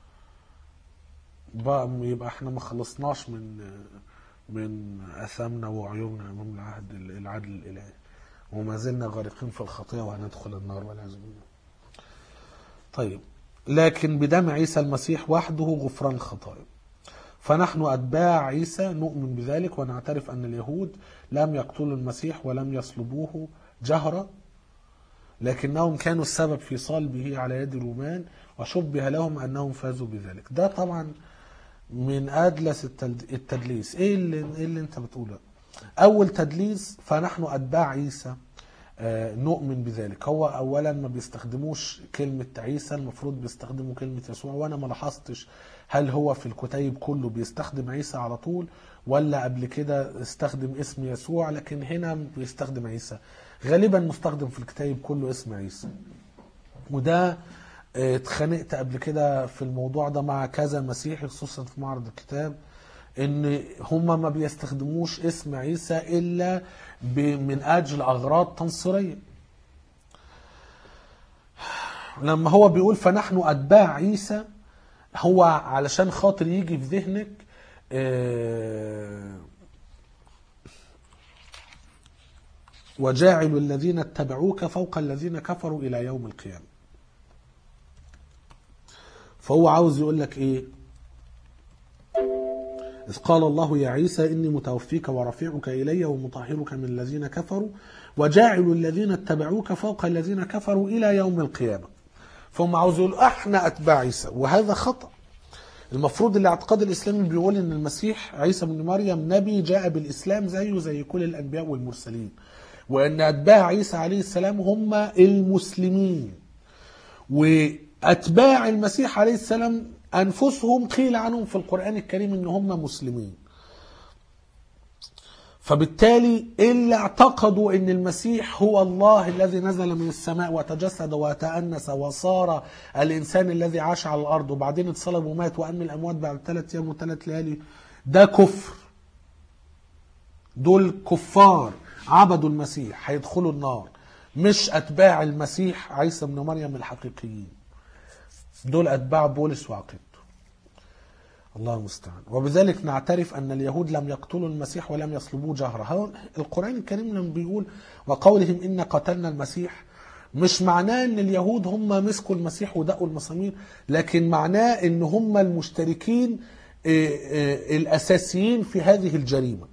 بقى يبقى احنا ما خلصناش من من أثامنا وعيوبنا أمام العهد العدل الإلهي، وما زلنا غارقين في الخطيئة وهندخل النار والعياذ بالله. طيب لكن بدم عيسى المسيح وحده غفران الخطايا، فنحن أتباع عيسى نؤمن بذلك ونعترف أن اليهود لم يقتلوا المسيح ولم يصلبوه جهرا، لكنهم كانوا السبب في صلبه على يد الرومان، وشبه لهم أنهم فازوا بذلك. ده طبعا من أدلس التدليس. إيه اللي, إيه اللي أنت بتقوله؟ أول تدليس فنحن أتباع عيسى آه نؤمن بذلك. هو أولا ما بيستخدموش كلمة عيسى، المفروض بيستخدموا كلمة يسوع، وأنا ما لاحظتش هل هو في الكتيب كله بيستخدم عيسى على طول ولا قبل كده استخدم اسم يسوع، لكن هنا بيستخدم عيسى. غالبا مستخدم في الكتيب كله اسم عيسى، وده اتخانقت قبل كده في الموضوع ده مع كذا مسيحي خصوصا في معرض الكتاب، ان هم ما بيستخدموش اسم عيسى الا من اجل اغراض تنصيريه. لما هو بيقول فنحن اتباع عيسى، هو علشان خاطر يجي في ذهنك اه وجاعل الذين اتبعوك فوق الذين كفروا الى يوم القيامه. فهو عاوز يقول لك ايه؟ إذ قال الله يا عيسى إني متوفيك ورافعك إلي ومطهرك من الذين كفروا وجاعل الذين اتبعوك فوق الذين كفروا إلى يوم القيامة. فهم عاوز يقولوا احنا أتباع عيسى، وهذا خطأ. المفروض الاعتقاد الإسلامي بيقول إن المسيح عيسى بن مريم نبي جاء بالإسلام زيه زي كل الأنبياء والمرسلين، وأن أتباع عيسى عليه السلام هم المسلمين، وأتباع المسيح عليه السلام أنفسهم قيل عنهم في القرآن الكريم إن هم مسلمين. فبالتالي اللي اعتقدوا ان المسيح هو الله الذي نزل من السماء وتجسد وتأنس وصار الإنسان الذي عاش على الأرض وبعدين اتصلب ومات وأم الأموات بعد ثلاث أيام وثلاث ليالي، ده كفر. دول كفار عبدوا المسيح هيدخلوا النار، مش أتباع المسيح عيسى بن مريم الحقيقيين. دول أتباع بولس وعقيدته. الله المستعان. وبذلك نعترف أن اليهود لم يقتلوا المسيح ولم يصلبوه جهرا. القرآن الكريم لما بيقول وقولهم إن قتلنا المسيح، مش معناه أن اليهود هم مسكوا المسيح ودقوا المسامير، لكن معناه أن هم المشتركين الأساسيين في هذه الجريمة.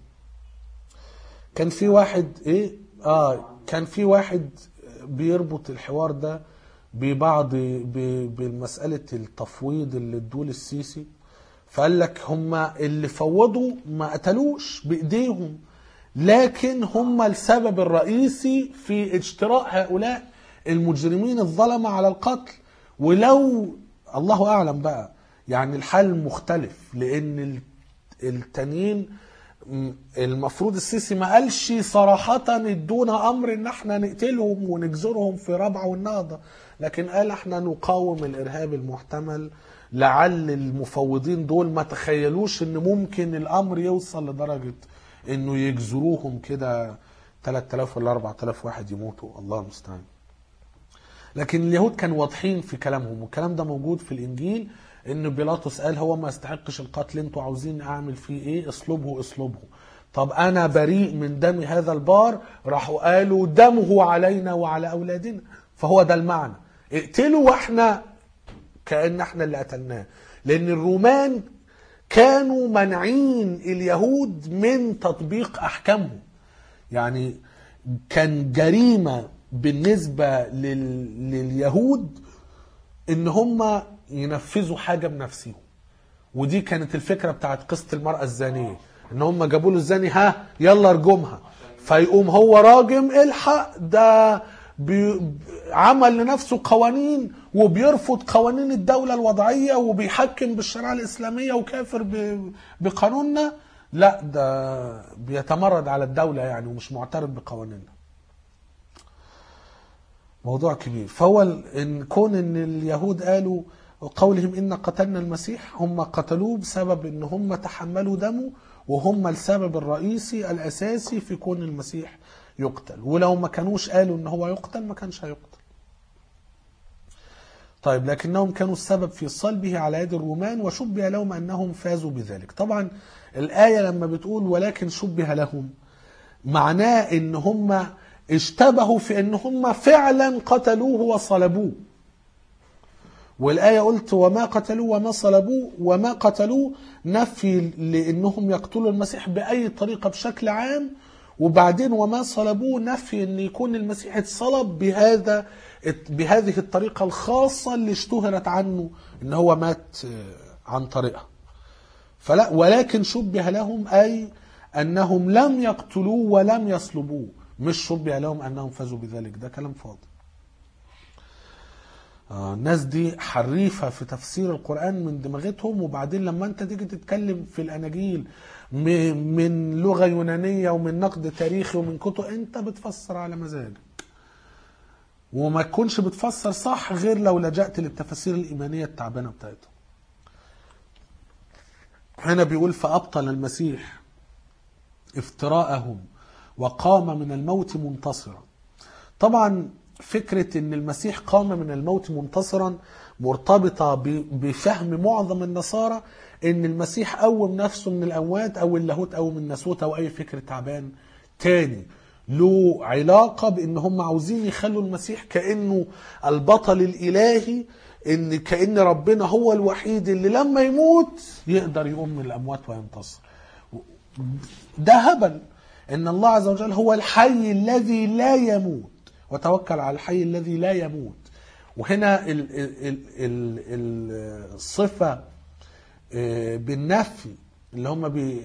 كان في واحد إيه آه كان في واحد بيربط الحوار ده ببعض بمسألة التفويض اللي ادوه للسيسي، فقال لك هم اللي فوضوا ما قتلوش بإيديهم، لكن هم السبب الرئيسي في اجتراء هؤلاء المجرمين الظلمة على القتل. ولو الله أعلم بقى يعني الحال مختلف، لأن التانيين المفروض السيسي ما قالش صراحة ادونا أمر إن احنا نقتلهم ونجزرهم في رابعة والنهضة، لكن قال احنا نقاوم الإرهاب المحتمل. لعل المفوضين دول ما تخيلوش ان ممكن الامر يوصل لدرجة انه يجزروهم كده ثلاثة آلاف ولا أربعة آلاف واحد يموتوا، الله المستعان. لكن اليهود كانوا واضحين في كلامهم، والكلام ده موجود في الانجيل، ان بيلاطس قال هو ما يستحقش القتل، انتوا عاوزين اعمل فيه ايه؟ اصلبه اصلبه. طب انا بريء من دم هذا البار، راحوا قالوا دمه علينا وعلى اولادنا. فهو ده المعنى، اقتلوا واحنا كأن احنا اللي قتلناه. لأن الرومان كانوا منعين اليهود من تطبيق أحكامهم، يعني كان جريمة بالنسبة لل... لليهود إن هم ينفذوا حاجة بنفسهم. ودي كانت الفكرة بتاعت قصة المرأة الزانية، إن هم جابوا له الزاني ها يلا ارجمها، فيقوم هو راجم الحق ده عمل لنفسه قوانين وبيرفض قوانين الدولة الوضعية وبيحكم بالشريعة الإسلامية وكافر بقانوننا. لا ده بيتمرد على الدولة يعني ومش معترف بقوانينها. موضوع كبير. فهو إن كون ان اليهود قالوا قولهم إن قتلنا المسيح، هم قتلوه بسبب ان هم تحملوا دمه، وهم السبب الرئيسي الأساسي في كون المسيح يقتل. ولو ما كانوش قالوا ان هو يقتل ما كانش هيقتل. طيب لكنهم كانوا السبب في صلبه على يد الرومان، وشبه لهم انهم فازوا بذلك. طبعا الآية لما بتقول ولكن شبه لهم، معناه ان هم اشتبهوا في ان هم فعلا قتلوه وصلبوه. والآية قلت وما قتلوه وما صلبوه، وما قتلوه نفي لانهم يقتلوا المسيح بأي طريقة بشكل عام، وبعدين وما صلبوه نفي ان يكون المسيح اتصلب بهذا بهذه الطريقة الخاصة اللي اشتهرت عنه ان هو مات عن طريقها. فلا ولكن شبه لهم اي انهم لم يقتلوه ولم يصلبوه، مش شبه لهم انهم فازوا بذلك. ده كلام فاضي. آه الناس دي حريفة في تفسير القرآن من دماغتهم، وبعدين لما انت تيجي تتكلم في الاناجيل من لغة يونانية ومن نقد تاريخي ومن كتب، انت بتفسر على مزاجك، وما تكونش بتفسر صح غير لو لجأت للتفاسير الإيمانية التعبانة بتاعتهم. هنا بيقول فأبطل المسيح افتراءهم وقام من الموت منتصرا. طبعا فكرة ان المسيح قام من الموت منتصرا مرتبطة بفهم معظم النصارى ان المسيح قوم نفسه من الأموات، او اللاهوت قوم الناسوت، او اي فكر تعبان تاني له علاقة بان هم عاوزين يخلوا المسيح كأنه البطل الإلهي ان كأن ربنا هو الوحيد اللي لما يموت يقدر يقوم من الاموات وينتصر. ده هبل. ان الله عز وجل هو الحي الذي لا يموت، وتوكل على الحي الذي لا يموت. وهنا ال ال ال الصفة بالنفي اللي هم بي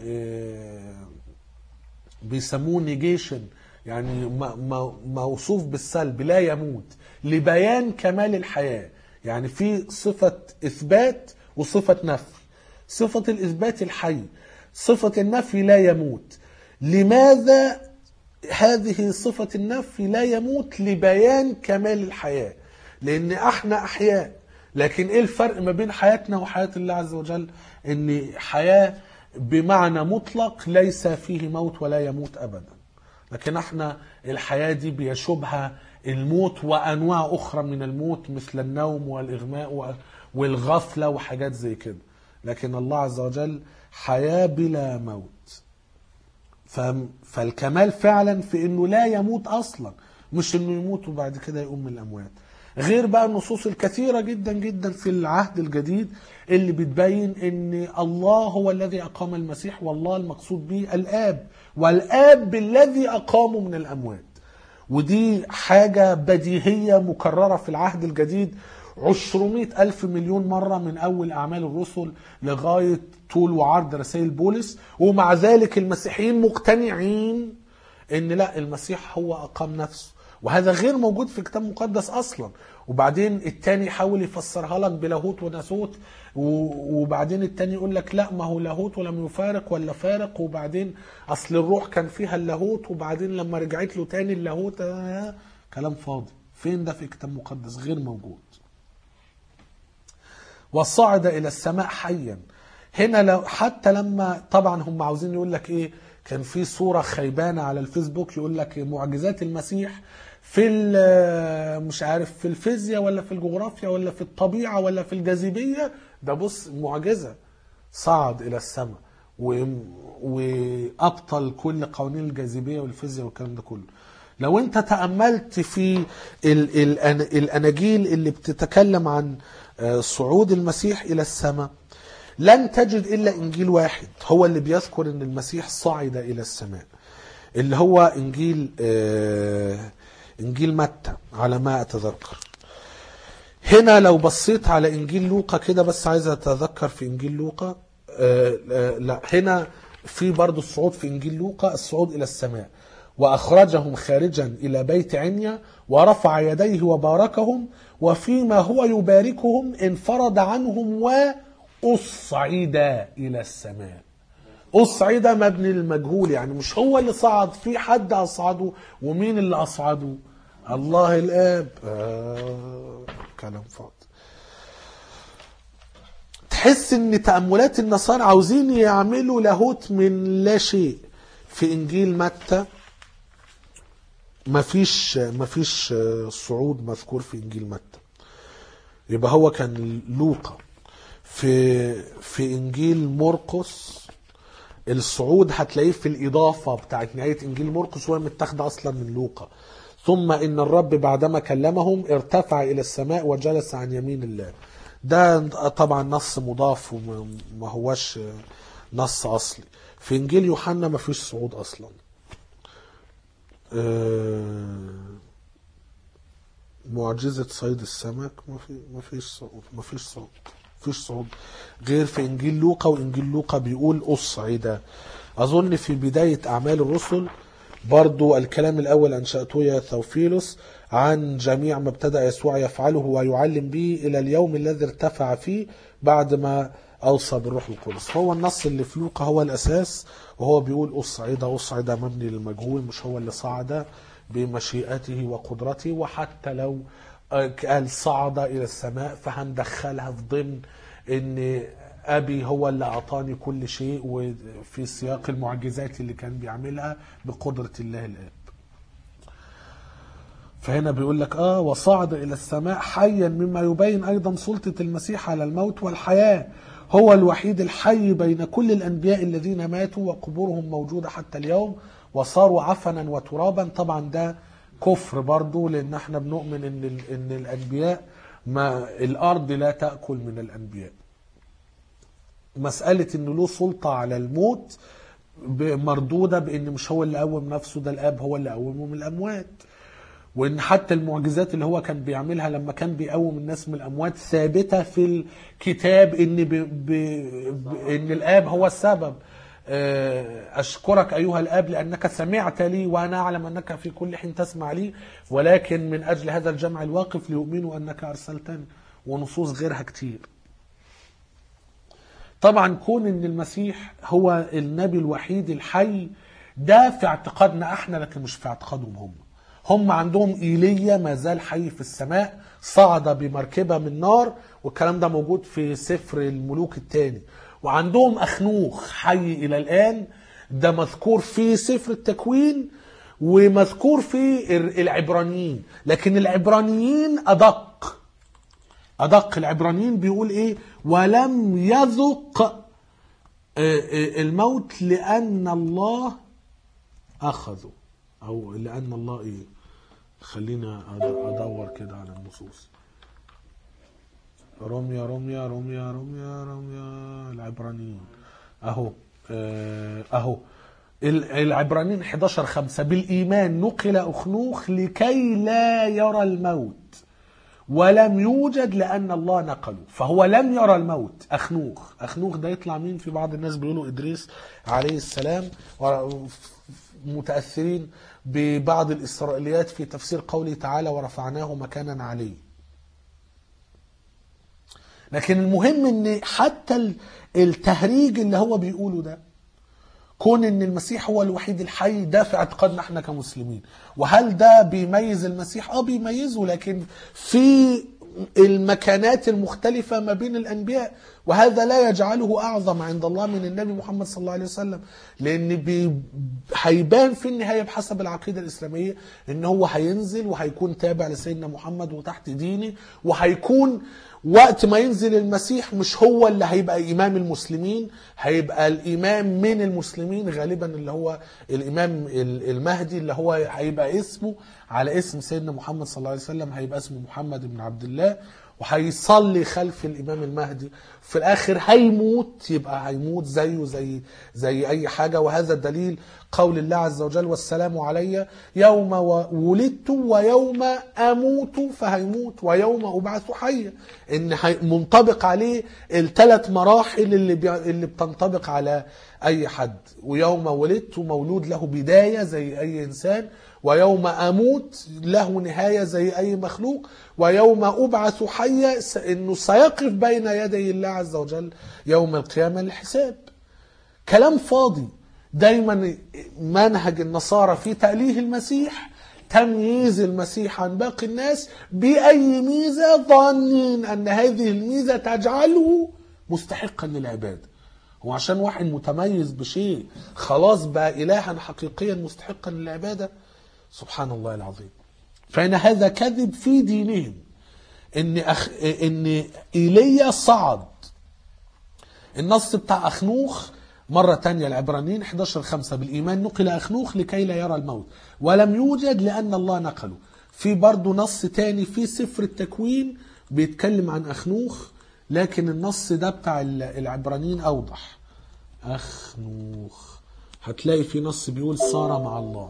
بيسموه نيجيشن، يعني موصوف بالسلب، لا يموت، لبيان كمال الحياة. يعني في صفة إثبات وصفة نفي. صفة الإثبات الحي، صفة النفي لا يموت. لماذا هذه صفة النفي لا يموت؟ لبيان كمال الحياة. لأن احنا أحياء، لكن ايه الفرق ما بين حياتنا وحياة الله عز وجل؟ ان حياة بمعنى مطلق ليس فيه موت ولا يموت أبدا، لكن احنا الحياة دي بيشبهها الموت وأنواع أخرى من الموت، مثل النوم والإغماء والغفلة وحاجات زي كده. لكن الله عز وجل حياة بلا موت. فالكمال فعلا في انه لا يموت اصلا، مش انه يموت وبعد كده يقوم من الاموات. غير بقى النصوص الكثيرة جدا جدا في العهد الجديد اللي بتبين ان الله هو الذي اقام المسيح، والله المقصود به الاب، والاب الذي اقامه من الاموات. ودي حاجة بديهية مكررة في العهد الجديد عشرمائة ألف مليون مرة، من أول أعمال الرسل لغاية طول وعرض رسائل بولس. ومع ذلك المسيحيين مقتنعين إن لا، المسيح هو أقام نفسه، وهذا غير موجود في الكتاب المقدس أصلا. وبعدين التاني يحاول يفسرها لك بلاهوت وناسوت، وبعدين التاني يقول لك لا، ما هو لاهوت ولم يفارق ولا فارق، وبعدين أصل الروح كان فيها اللاهوت، وبعدين لما رجعت له تاني اللاهوت. آه كلام فاضي. فين ده في الكتاب المقدس؟ غير موجود. وصعد إلى السماء حيا. هنا لو حتى لما طبعا هم عاوزين يقول لك ايه، كان في صورة خيبانة على الفيسبوك يقول لك معجزات المسيح في مش عارف في الفيزياء ولا في الجغرافيا ولا في الطبيعة ولا في الجاذبية. ده بص معجزة، صعد إلى السماء وأبطل كل قوانين الجاذبية والفيزياء والكلام ده كله. لو انت تأملت في الأناجيل اللي بتتكلم عن صعود المسيح إلى السماء، لن تجد إلا إنجيل واحد هو اللي بيذكر أن المسيح صعد إلى السماء، اللي هو إنجيل إنجيل متى على ما أتذكر. هنا لو بصيت على إنجيل لوقا كده، بس عايز أتذكر في إنجيل لوقا، لا هنا في برضو الصعود في إنجيل لوقا، الصعود إلى السماء. وأخرجهم خارجا إلى بيت عنيا ورفع يديه وباركهم، وفيما هو يباركهم انفرد عنهم وأصعد إلى السماء. أصعد مبني للمجهول، يعني مش هو اللي صعد، في حد أصعده. ومين اللي أصعده؟ الله الآب. آه كلام فاضي. تحس ان تأملات النصارى عاوزين يعملوا لاهوت من لا شيء. في إنجيل متى مفيش مفيش صعود مذكور في إنجيل متى، يبقى هو كان لوقا. في في إنجيل مرقس الصعود هتلاقيه في الإضافة بتاعت نهاية إنجيل مرقس، وهي متاخدة أصلا من لوقا. ثم إن الرب بعدما كلمهم ارتفع إلى السماء وجلس عن يمين الله. ده طبعا نص مضاف وما هوش نص أصلي. في إنجيل يوحنا ما فيش صعود أصلا. معجزة صيد السمك ما في ما فيش صعود ما فيش صعود فيش صعود غير في إنجيل لوقا. وإنجيل لوقا بيقول أصعد. أظن في بداية أعمال الرسل برضو الكلام الأول أنشأته يا ثوفيلوس عن جميع ما ابتدأ يسوع يفعله ويعلم به إلى اليوم الذي ارتفع فيه بعد ما أوصى بالروح القدس. هو النص اللي في لوقا هو الأساس، وهو بيقول أصعد. أصعد مبني للمجهول، مش هو اللي صعد بمشيئته وقدرته. وحتى لو قال صعد إلى السماء فهندخلها في ضمن إن أبي هو اللي أعطاني كل شيء، وفي سياق المعجزات اللي كان بيعملها بقدرة الله الآب. فهنا بيقول لك آه وصعد إلى السماء حيا، مما يبين أيضا سلطة المسيح على الموت والحياة. هو الوحيد الحي بين كل الأنبياء الذين ماتوا وقبورهم موجودة حتى اليوم وصاروا عفنا وترابا. طبعا ده كفر برضو، لأن احنا بنؤمن إن, إن الأنبياء ما الأرض لا تأكل من الأنبياء. مسألة إنه له سلطة على الموت مردودة بإن مش هو اللي قوم نفسه، ده الآب هو اللي قومه من الأموات. وإن حتى المعجزات اللي هو كان بيعملها لما كان بيقوم الناس من الأموات ثابتة في الكتاب إن, ب... ب... ب... إن الآب هو السبب. أشكرك أيها الآب لأنك سمعت لي وأنا أعلم أنك في كل حين تسمع لي، ولكن من أجل هذا الجمع الواقف ليؤمنوا أنك أرسلتني، ونصوص غيرها كتير. طبعا كون ان المسيح هو النبي الوحيد الحي ده في اعتقادنا احنا، لكن مش في اعتقادهم هم. هم عندهم ايليا ما زال حي في السماء، صعد بمركبة من نار، والكلام ده موجود في سفر الملوك الثاني. وعندهم اخنوخ حي الى الان، ده مذكور في سفر التكوين ومذكور في العبرانيين. لكن العبرانيين ادق أدق العبرانيين بيقول إيه؟ ولم يذق الموت لأن الله أخذه، أو لأن الله إيه؟ خلينا أدور كده على النصوص. رمية رمية رمية رمية رمية العبرانيين أهو أهو العبرانيين احد عشر خمسة بالإيمان نقل أخنوخ لكي لا يرى الموت ولم يوجد لأن الله نقله. فهو لم يرى الموت. أخنوخ أخنوخ ده يطلع مين؟ في بعض الناس بيقولوا إدريس عليه السلام، متأثرين ببعض الإسرائيليات في تفسير قوله تعالى ورفعناه مكانا عليه. لكن المهم ان حتى التهريج اللي هو بيقوله ده، كون ان المسيح هو الوحيد الحي، ده في اعتقادنا احنا كمسلمين. وهل ده بيميز المسيح؟ اه بيميزه، لكن في المكانات المختلفة ما بين الانبياء، وهذا لا يجعله اعظم عند الله من النبي محمد صلى الله عليه وسلم. لان بي هيبان في النهاية بحسب العقيدة الاسلامية ان هو هينزل وهيكون تابع لسيدنا محمد وتحت دينه، وهيكون وقت ما ينزل المسيح مش هو اللي هيبقى إمام المسلمين، هيبقى الإمام من المسلمين غالبا اللي هو الإمام المهدي، اللي هو هيبقى اسمه على اسم سيدنا محمد صلى الله عليه وسلم، هيبقى اسمه محمد بن عبد الله، وهيصلي خلف الإمام المهدي. في الآخر هيموت، يبقى هيموت زيه زي زي أي حاجة. وهذا دليل قول الله عز وجل والسلام علي يوم ولدت ويوم أموت، فهيموت ويوم أبعث حيا، إن منطبق عليه الثلاث مراحل اللي اللي بتنطبق على أي حد. ويوم ولدت مولود له بداية زي أي إنسان، ويوم أموت له نهاية زي أي مخلوق، ويوم أبعث حيا إنه سيقف بين يدي الله عز وجل يوم القيامة للحساب. كلام فاضي. دايما منهج النصارى في تأليه المسيح تمييز المسيح عن باقي الناس بأي ميزة، ظانين أن هذه الميزة تجعله مستحقا للعبادة. وعشان واحد متميز بشيء خلاص بقى إلها حقيقيا مستحقا للعبادة؟ سبحان الله العظيم. فإن هذا كذب في دينهم. إن أخ... إن إيليا صعد. النص بتاع أخنوخ مرة تانية العبرانيين احد عشر خمسة بالإيمان نقل أخنوخ لكي لا يرى الموت ولم يوجد لأن الله نقله. في برضو نص تاني في سفر التكوين بيتكلم عن أخنوخ، لكن النص ده بتاع العبرانيين أوضح. أخنوخ هتلاقي في نص بيقول صار مع الله.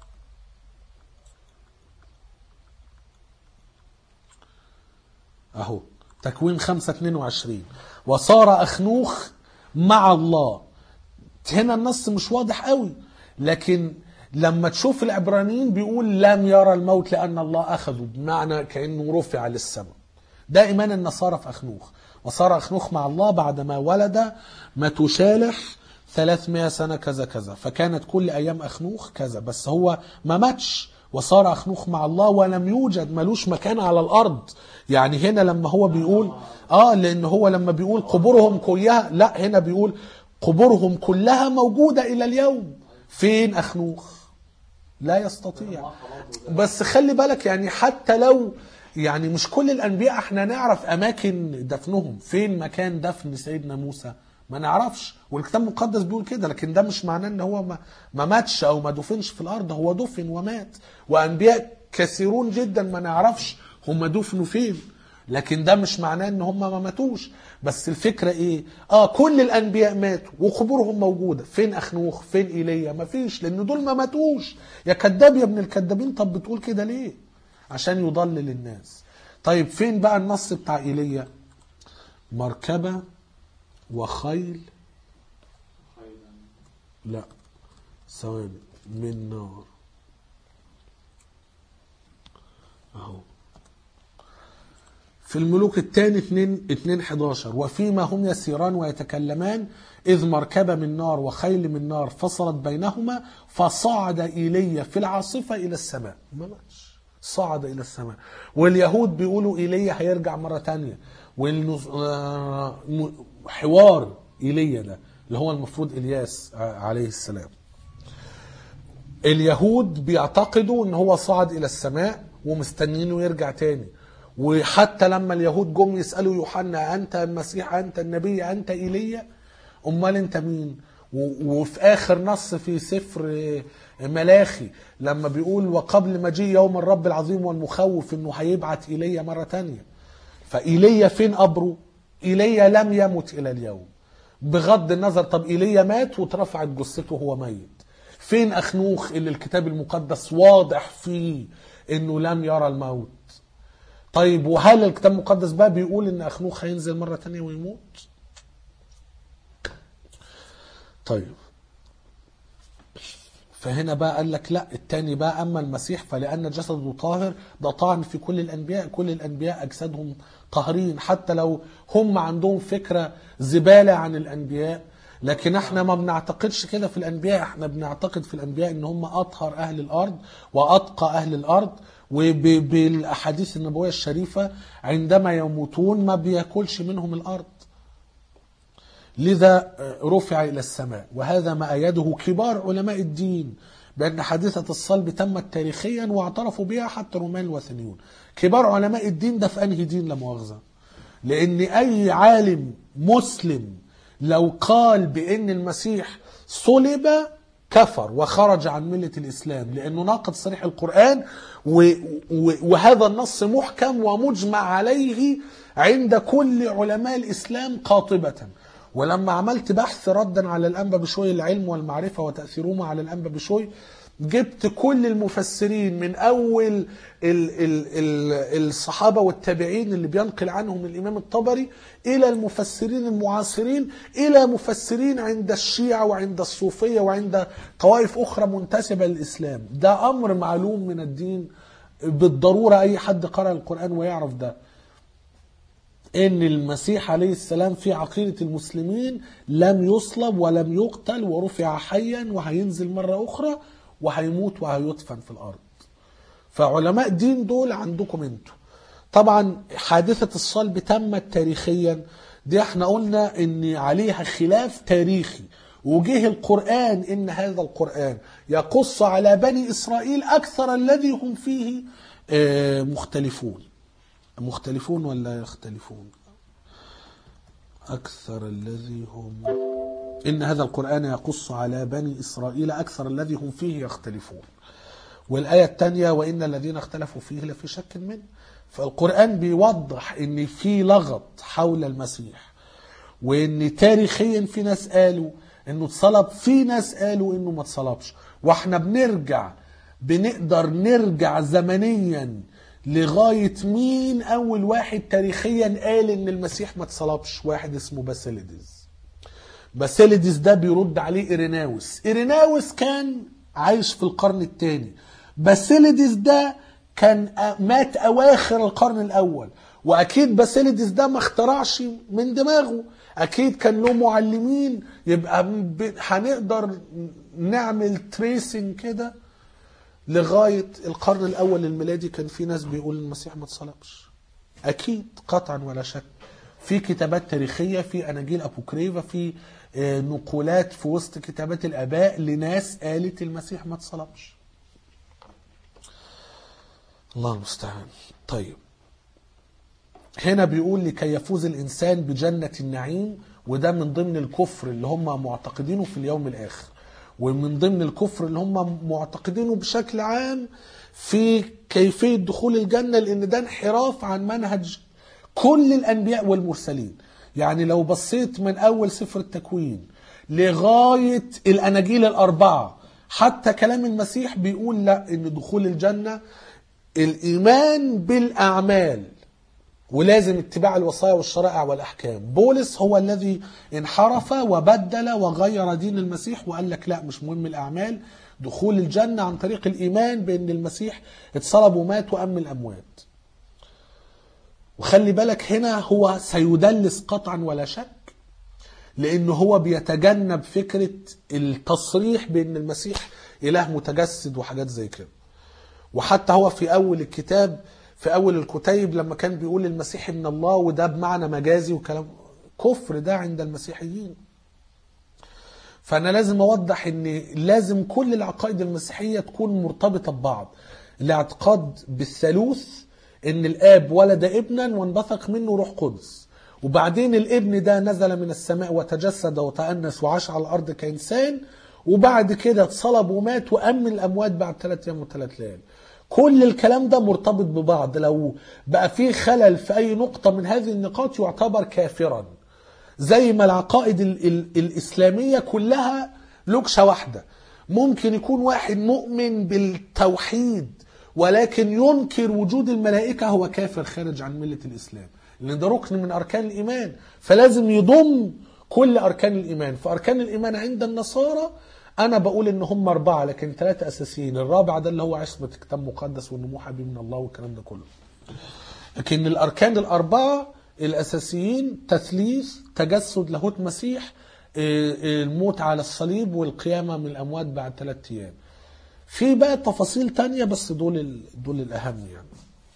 أهو تكوين خمسة اثنين وعشرين وصار أخنوخ مع الله. هنا النص مش واضح قوي، لكن لما تشوف العبرانيين بيقول لم يرى الموت لأن الله أخذه، بمعنى كأنه رفع للسماء. ده إيمان النصارى في أخنوخ. وصار أخنوخ مع الله بعدما ولد متوشالح ثلاثمائة سنة كذا كذا، فكانت كل أيام أخنوخ كذا، بس هو ما ماتش. وصار أخنوخ مع الله ولم يوجد، ملوش مكان على الأرض. يعني هنا لما هو بيقول آه لأن هو لما بيقول قبورهم كلها، لا هنا بيقول قبورهم كلها موجودة إلى اليوم. فين أخنوخ؟ لا يستطيع. بس خلي بالك يعني حتى لو يعني مش كل الأنبياء احنا نعرف أماكن دفنهم. فين مكان دفن سيدنا موسى؟ ما نعرفش، والكتاب المقدس بيقول كده. لكن ده مش معناه ان هو ما, ما ماتش او ما دفنش في الارض، هو دفن ومات. وانبياء كثيرون جدا ما نعرفش هم دفنوا فين. لكن ده مش معناه ان هم ما ماتوش. بس الفكرة ايه؟ اه كل الانبياء ماتوا وقبورهم موجودة. فين اخنوخ؟ فين ايليا؟ ما فيش، لان دول ما ماتوش. يا كذاب يا ابن الكذابين. طب بتقول كده ليه؟ عشان يضلل الناس. طيب فين بقى النص بتاع ايليا؟ مركبة وخيل، لا ثواني، من نار اهو في الملوك الثاني اتنين اتنين حداشر. وفيما هم يسيران ويتكلمان إذ مركبة من نار وخيل من نار فصلت بينهما فصعد إيليا في العاصفة إلى السماء. ما ماتش، صعد إلى السماء. واليهود بيقولوا إيليا هيرجع مرة تانية. وحوار إيليا ده اللي هو المفروض إلياس عليه السلام، اليهود بيعتقدوا ان هو صعد الى السماء ومستنينه يرجع تاني. وحتى لما اليهود جم يسألوا يوحنا أنت المسيح أنت النبي أنت إيليا، أمال أنت مين؟ وفي آخر نص في سفر ملاخي لما بيقول وقبل مجيء يوم الرب العظيم والمخوف إنه هيبعت إيليا مرة تانية. فإيليا فين قبره؟ إيليا لم يمت إلى اليوم بغض النظر. طب إيليا مات واترفعت جثته وهو ميت. فين أخنوخ اللي الكتاب المقدس واضح فيه إنه لم يرى الموت؟ طيب وهل الكتاب المقدس بقى بيقول ان اخنوخ هينزل مرة تانية ويموت؟ طيب فهنا بقى قال لك لا، التاني بقى اما المسيح فلان جسده طاهر. ده طعن في كل الانبياء. كل الانبياء اجسادهم طاهرين حتى لو هم عندهم فكرة زبالة عن الانبياء. لكن احنا ما بنعتقدش كده في الانبياء. احنا بنعتقد في الانبياء ان هم اطهر اهل الارض واتقى اهل الارض. وبالاحاديث النبويه الشريفه عندما يموتون ما بياكلش منهم الارض. لذا رفع الى السماء. وهذا ما ايده كبار علماء الدين بان حادثه الصلب تمت تاريخيا واعترفوا بها حتى الرومان الوثنيون. كبار علماء الدين ده في انهي دين لا مؤاخذه؟ لان اي عالم مسلم لو قال بان المسيح صلب كفر وخرج عن ملة الإسلام، لأنه ناقض صريح القرآن. وهذا النص محكم ومجمع عليه عند كل علماء الإسلام قاطبة. ولما عملت بحث ردا على الأنبا بشوي العلم والمعرفة وتأثيرهما على الأنبا بشوي، جبت كل المفسرين من أول ال ال ال الصحابة والتابعين اللي بينقل عنهم الإمام الطبري إلى المفسرين المعاصرين إلى مفسرين عند الشيعة وعند الصوفية وعند طوائف أخرى منتسبة للإسلام. ده أمر معلوم من الدين بالضرورة. أي حد قرأ القرآن ويعرف ده، إن المسيح عليه السلام في عقيدة المسلمين لم يصلب ولم يقتل ورفع حيا وهينزل مرة أخرى وهيموت وهيدفن في الأرض. فعلماء الدين دول عندكم انتوا. طبعا حادثة الصلب تمت تاريخيا، دي احنا قلنا ان عليها خلاف تاريخي. وجه القرآن ان هذا القرآن يقص على بني إسرائيل أكثر الذي هم فيه مختلفون. مختلفون ولا يختلفون؟ أكثر الذي هم إن هذا القرآن يقص على بني إسرائيل أكثر الذي هم فيه يختلفون. والآية الثانية وإن الذين اختلفوا فيه لفي شك منه. فالقرآن بيوضح إن في لغط حول المسيح، وإن تاريخيا في ناس قالوا إنه اتصلب، في ناس قالوا إنه ما اتصلبش. وإحنا بنرجع بنقدر نرجع زمنيا لغاية مين أول واحد تاريخيا قال إن المسيح ما اتصلبش؟ واحد اسمه باسيليدس. باسيليدس ده بيرد عليه إيريناوس. إيريناوس كان عايش في القرن الثاني. باسيليدس ده كان مات أواخر القرن الأول. وأكيد باسيليدس ده ما اخترعش من دماغه، أكيد كان له معلمين. يبقى هنقدر نعمل تريسنج كده لغاية القرن الأول الميلادي كان في ناس بيقول المسيح ما اتصلبش. أكيد قطعا ولا شك. في كتابات تاريخية، في أناجيل أبوكريفة، في نقولات في وسط كتابات الآباء لناس قالت المسيح ما اتصلبش. الله المستعان. طيب هنا بيقول لكي يفوز الإنسان بجنة النعيم، وده من ضمن الكفر اللي هم معتقدينه في اليوم الآخر، ومن ضمن الكفر اللي هم معتقدينه بشكل عام في كيفية دخول الجنة، لأن ده انحراف عن منهج كل الأنبياء والمرسلين. يعني لو بصيت من أول سفر التكوين لغاية الأناجيل الأربعة حتى كلام المسيح بيقول لا، إن دخول الجنة الإيمان بالأعمال ولازم اتباع الوصايا والشرائع والأحكام. بولس هو الذي انحرف وبدل وغير دين المسيح وقال لك لا، مش مهم الأعمال، دخول الجنة عن طريق الإيمان بأن المسيح اتصلب ومات وأم الأموات. وخلي بالك هنا هو سيدلس قطعا ولا شك، لأنه هو بيتجنب فكرة التصريح بأن المسيح إله متجسد وحاجات زي كده. وحتى هو في أول الكتاب في أول الكتيب لما كان بيقول المسيح ابن الله وده بمعنى مجازي وكلام كفر ده عند المسيحيين. فأنا لازم أوضح أن لازم كل العقائد المسيحية تكون مرتبطة ببعض. الاعتقاد بالثالوث أن الآب ولد ابنا وانبثق منه روح قدس، وبعدين الابن ده نزل من السماء وتجسد وتأنس وعاش على الأرض كإنسان، وبعد كده اتصلب ومات وأم الأموات بعد ثلاث أيام وثلاث ليالي. كل الكلام ده مرتبط ببعض. لو بقى فيه خلل في أي نقطة من هذه النقاط يعتبر كافرا، زي ما العقائد ال ال الإسلامية كلها لوكشة واحدة. ممكن يكون واحد مؤمن بالتوحيد ولكن ينكر وجود الملائكة، هو كافر خارج عن ملة الإسلام، لأن ده ركن من أركان الإيمان. فلازم يضم كل أركان الإيمان. فأركان الإيمان عند النصارى أنا بقول إن هم أربعة لكن ثلاثة أساسيين، الرابع ده اللي هو عصمة كتاب مقدس والنمو حبيب من الله والكلام ده كله. لكن الأركان الأربعة الأساسيين تثليث، تجسد لاهوت مسيح، الموت على الصليب، والقيامة من الأموات بعد ثلاثة أيام. في بقى تفاصيل تانية بس دول دول الأهم. يعني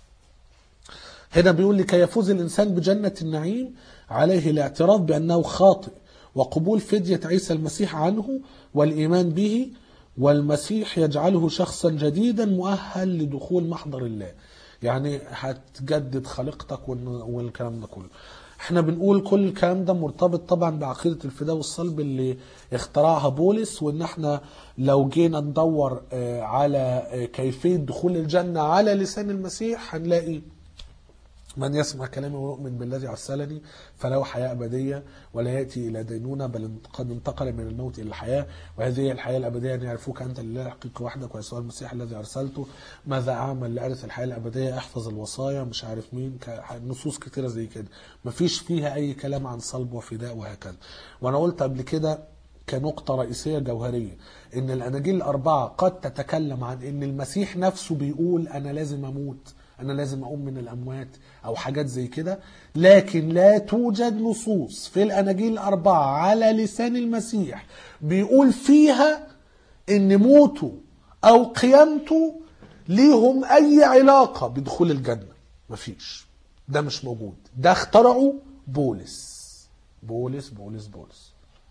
هنا بيقول لكي يفوز الإنسان بجنة النعيم عليه الاعتراف بأنه خاطئ وقبول فدية عيسى المسيح عنه والإيمان به، والمسيح يجعله شخصا جديدا مؤهل لدخول محضر الله. يعني هتجدد خلقتك والكلام ده كله. احنا بنقول كل الكلام ده مرتبط طبعا بعقيدة الفداء والصلب اللي اخترعها بولس، وان احنا لو جينا ندور على كيفية دخول الجنة على لسان المسيح هنلاقي من يسمع كلامي ويؤمن بالذي أرسلني فله حياة أبدية ولا يأتي إلى دينونة بل قد انتقل من الموت إلى الحياة، وهذه هي الحياة الأبدية أن يعرفوك أنت لله الحقيقي وحدك ويسوع المسيح الذي أرسلته. ماذا أعمل لأرث الحياة الأبدية؟ أحفظ الوصايا، مش عارف مين، نصوص كتيرة زي كده مفيش فيها أي كلام عن صلب وفداء وهكذا. وأنا قلت قبل كده كنقطة رئيسية جوهرية إن الأناجيل الأربعة قد تتكلم عن إن المسيح نفسه بيقول أنا لازم أموت، أنا لازم أقوم من الأموات أو حاجات زي كده، لكن لا توجد نصوص في الأناجيل الأربعة على لسان المسيح بيقول فيها إن موته أو قيامته ليهم أي علاقة بدخول الجنة. مفيش، ده مش موجود، ده اخترعوا بولس بولس بولس بولس.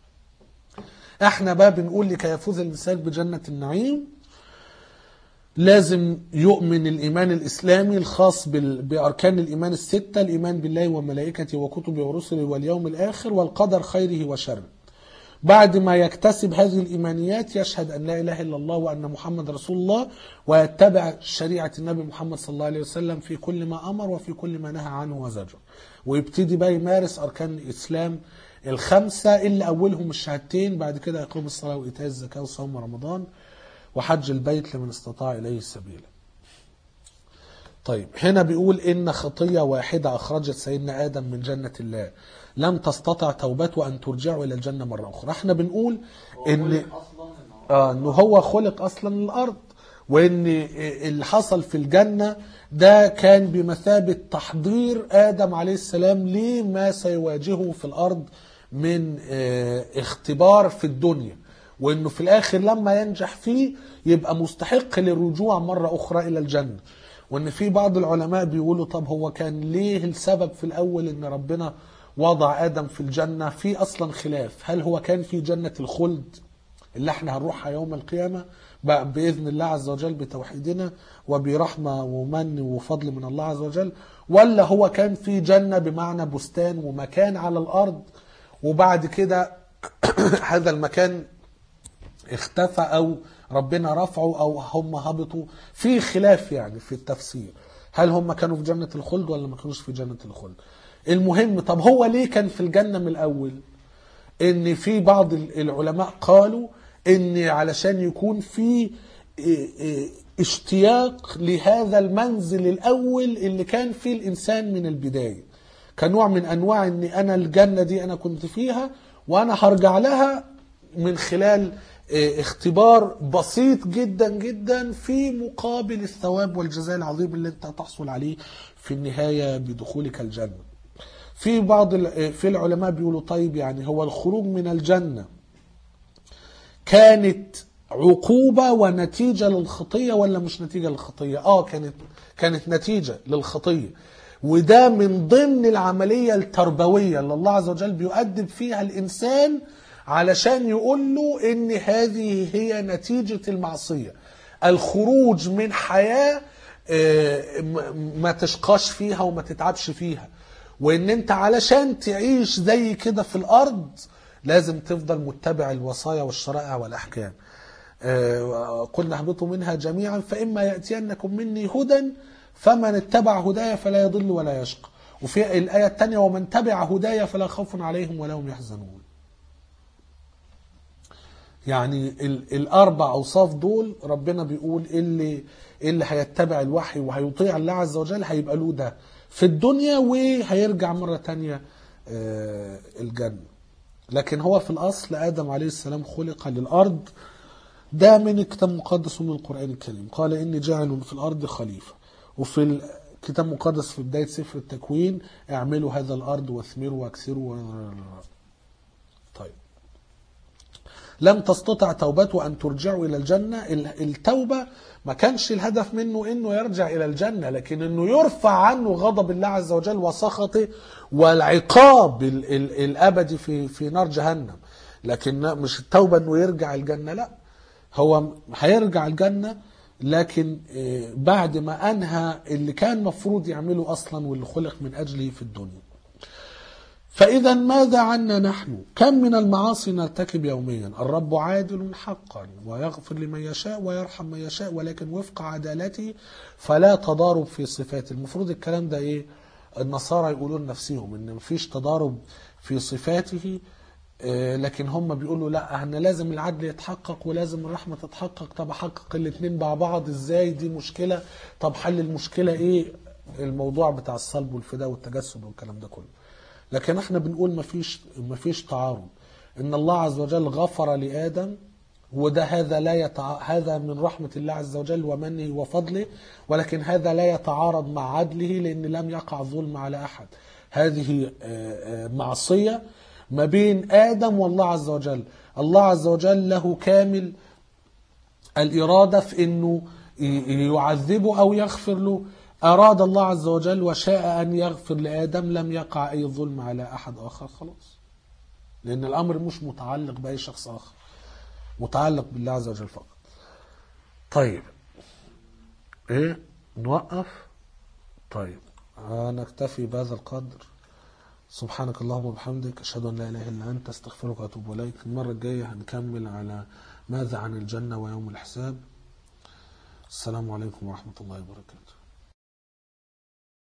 احنا بقى بنقول لكي يفوز الإنسان بجنة النعيم لازم يؤمن الإيمان الإسلامي الخاص بأركان الإيمان الستة: الإيمان بالله وملائكته وكتبه ورسله واليوم الآخر والقدر خيره وشره. بعد ما يكتسب هذه الإيمانيات يشهد أن لا إله إلا الله وأن محمد رسول الله، ويتبع شريعة النبي محمد صلى الله عليه وسلم في كل ما أمر وفي كل ما نهى عنه وزجر، ويبتدي بقى يمارس أركان الإسلام الخمسة اللي أولهم الشهادتين، بعد كده يقوم الصلاة وإيتاء الزكاة وصوم رمضان وحج البيت لمن استطاع إليه السبيل. طيب هنا بيقول إن خطية واحدة أخرجت سيدنا آدم من جنة الله لم تستطع توبته أن ترجعه إلى الجنة مرة أخرى. احنا بنقول إن آه إنه هو خلق أصلا الأرض، وإن اللي حصل في الجنة ده كان بمثابة تحضير آدم عليه السلام لما سيواجهه في الأرض من اه اختبار في الدنيا، وإنه في الآخر لما ينجح فيه يبقى مستحق للرجوع مرة أخرى إلى الجنة. وإن في بعض العلماء بيقولوا طب هو كان ليه السبب في الأول إن ربنا وضع آدم في الجنة؟ في أصلا خلاف، هل هو كان في جنة الخلد اللي احنا هنروحها يوم القيامة بإذن الله عز وجل بتوحيدنا وبرحمة ومن وفضل من الله عز وجل، ولا هو كان في جنة بمعنى بستان ومكان على الأرض وبعد كده هذا المكان اختفى أو ربنا رفعه أو هم هبطوا؟ في خلاف يعني في التفسير. هل هم كانوا في جنة الخلد ولا ما كانوش في جنة الخلد؟ المهم، طب هو ليه كان في الجنة من الأول؟ ان في بعض العلماء قالوا ان علشان يكون في اشتياق لهذا المنزل الأول اللي كان فيه الإنسان من البداية، كنوع من أنواع ان أنا الجنة دي أنا كنت فيها وأنا هرجع لها من خلال اختبار بسيط جدا جدا في مقابل الثواب والجزاء العظيم اللي انت هتحصل عليه في النهاية بدخولك الجنة. في بعض في العلماء بيقولوا طيب يعني هو الخروج من الجنة كانت عقوبة ونتيجة للخطية ولا مش نتيجة للخطية؟ اه كانت كانت نتيجة للخطية، وده من ضمن العملية التربوية اللي الله عز وجل بيؤدب فيها الإنسان علشان يقول له ان هذه هي نتيجة المعصية، الخروج من حياة ما تشقاش فيها وما تتعبش فيها، وان انت علشان تعيش زي كده في الارض لازم تفضل متبع الوصايا والشرائع والاحكام. قلنا اهبطوا منها جميعا فاما ياتينكم مني هدى فمن اتبع هدايا فلا يضل ولا يشقى. وفي الايه الثانيه ومن تبع هدايا فلا خوف عليهم ولا هم يحزنون. يعني الاربع اوصاف دول ربنا بيقول اللي اللي هيتبع الوحي وهيطيع الله عز وجل هيبقى له ده في الدنيا وهيرجع مرة تانية الجنة. لكن هو في الأصل آدم عليه السلام خلق للأرض، ده من الكتاب المقدس ومن القرآن الكريم، قال إني جاعل في الأرض خليفة. وفي الكتاب المقدس في بداية سفر التكوين اعملوا هذا الأرض واثمروا واكسروا. طيب، لم تستطع توبته أن ترجعوا إلى الجنة. التوبة ما كانش الهدف منه إنه يرجع إلى الجنة، لكن إنه يرفع عنه غضب الله عز وجل وسخطه والعقاب الأبدي في في نار جهنم. لكن مش التوبة إنه يرجع الجنة، لا، هو هيرجع الجنة لكن بعد ما أنهى اللي كان مفروض يعمله أصلا واللي خلق من أجله في الدنيا. فإذا ماذا عنا نحن؟ كم من المعاصي نرتكب يوميا. الرب عادل حقا ويغفر لمن يشاء ويرحم من يشاء ولكن وفق عدالته فلا تضارب في صفاته. المفروض الكلام ده ايه؟ النصارى يقولون نفسهم ان مفيش تضارب في صفاته، لكن هم بيقولوا لا احنا لازم العدل يتحقق ولازم الرحمة تتحقق. طب احقق الاثنين مع بعض ازاي؟ دي مشكلة. طب حل المشكلة ايه؟ الموضوع بتاع الصلب والفداء والتجسد والكلام ده كله. لكن احنا بنقول مفيش مفيش تعارض، ان الله عز وجل غفر لآدم، وده هذا لا يتع... هذا من رحمة الله عز وجل ومنه وفضله، ولكن هذا لا يتعارض مع عدله لأن لم يقع ظلم على أحد. هذه معصية ما بين آدم والله عز وجل. الله عز وجل له كامل الإرادة في أنه يعذبه أو يغفر له. أراد الله عز وجل وشاء أن يغفر لآدم، لم يقع أي ظلم على أحد آخر، خلاص، لأن الأمر مش متعلق بأي شخص آخر، متعلق بالله عز وجل فقط. طيب إيه نوقف؟ طيب نكتفي بهذا القدر. سبحانك اللهم وبحمدك، أشهد أن لا إله إلا أنت، أستغفرك وأتوب إليك. المرة الجاية هنكمل على ماذا عن الجنة ويوم الحساب. السلام عليكم ورحمة الله وبركاته.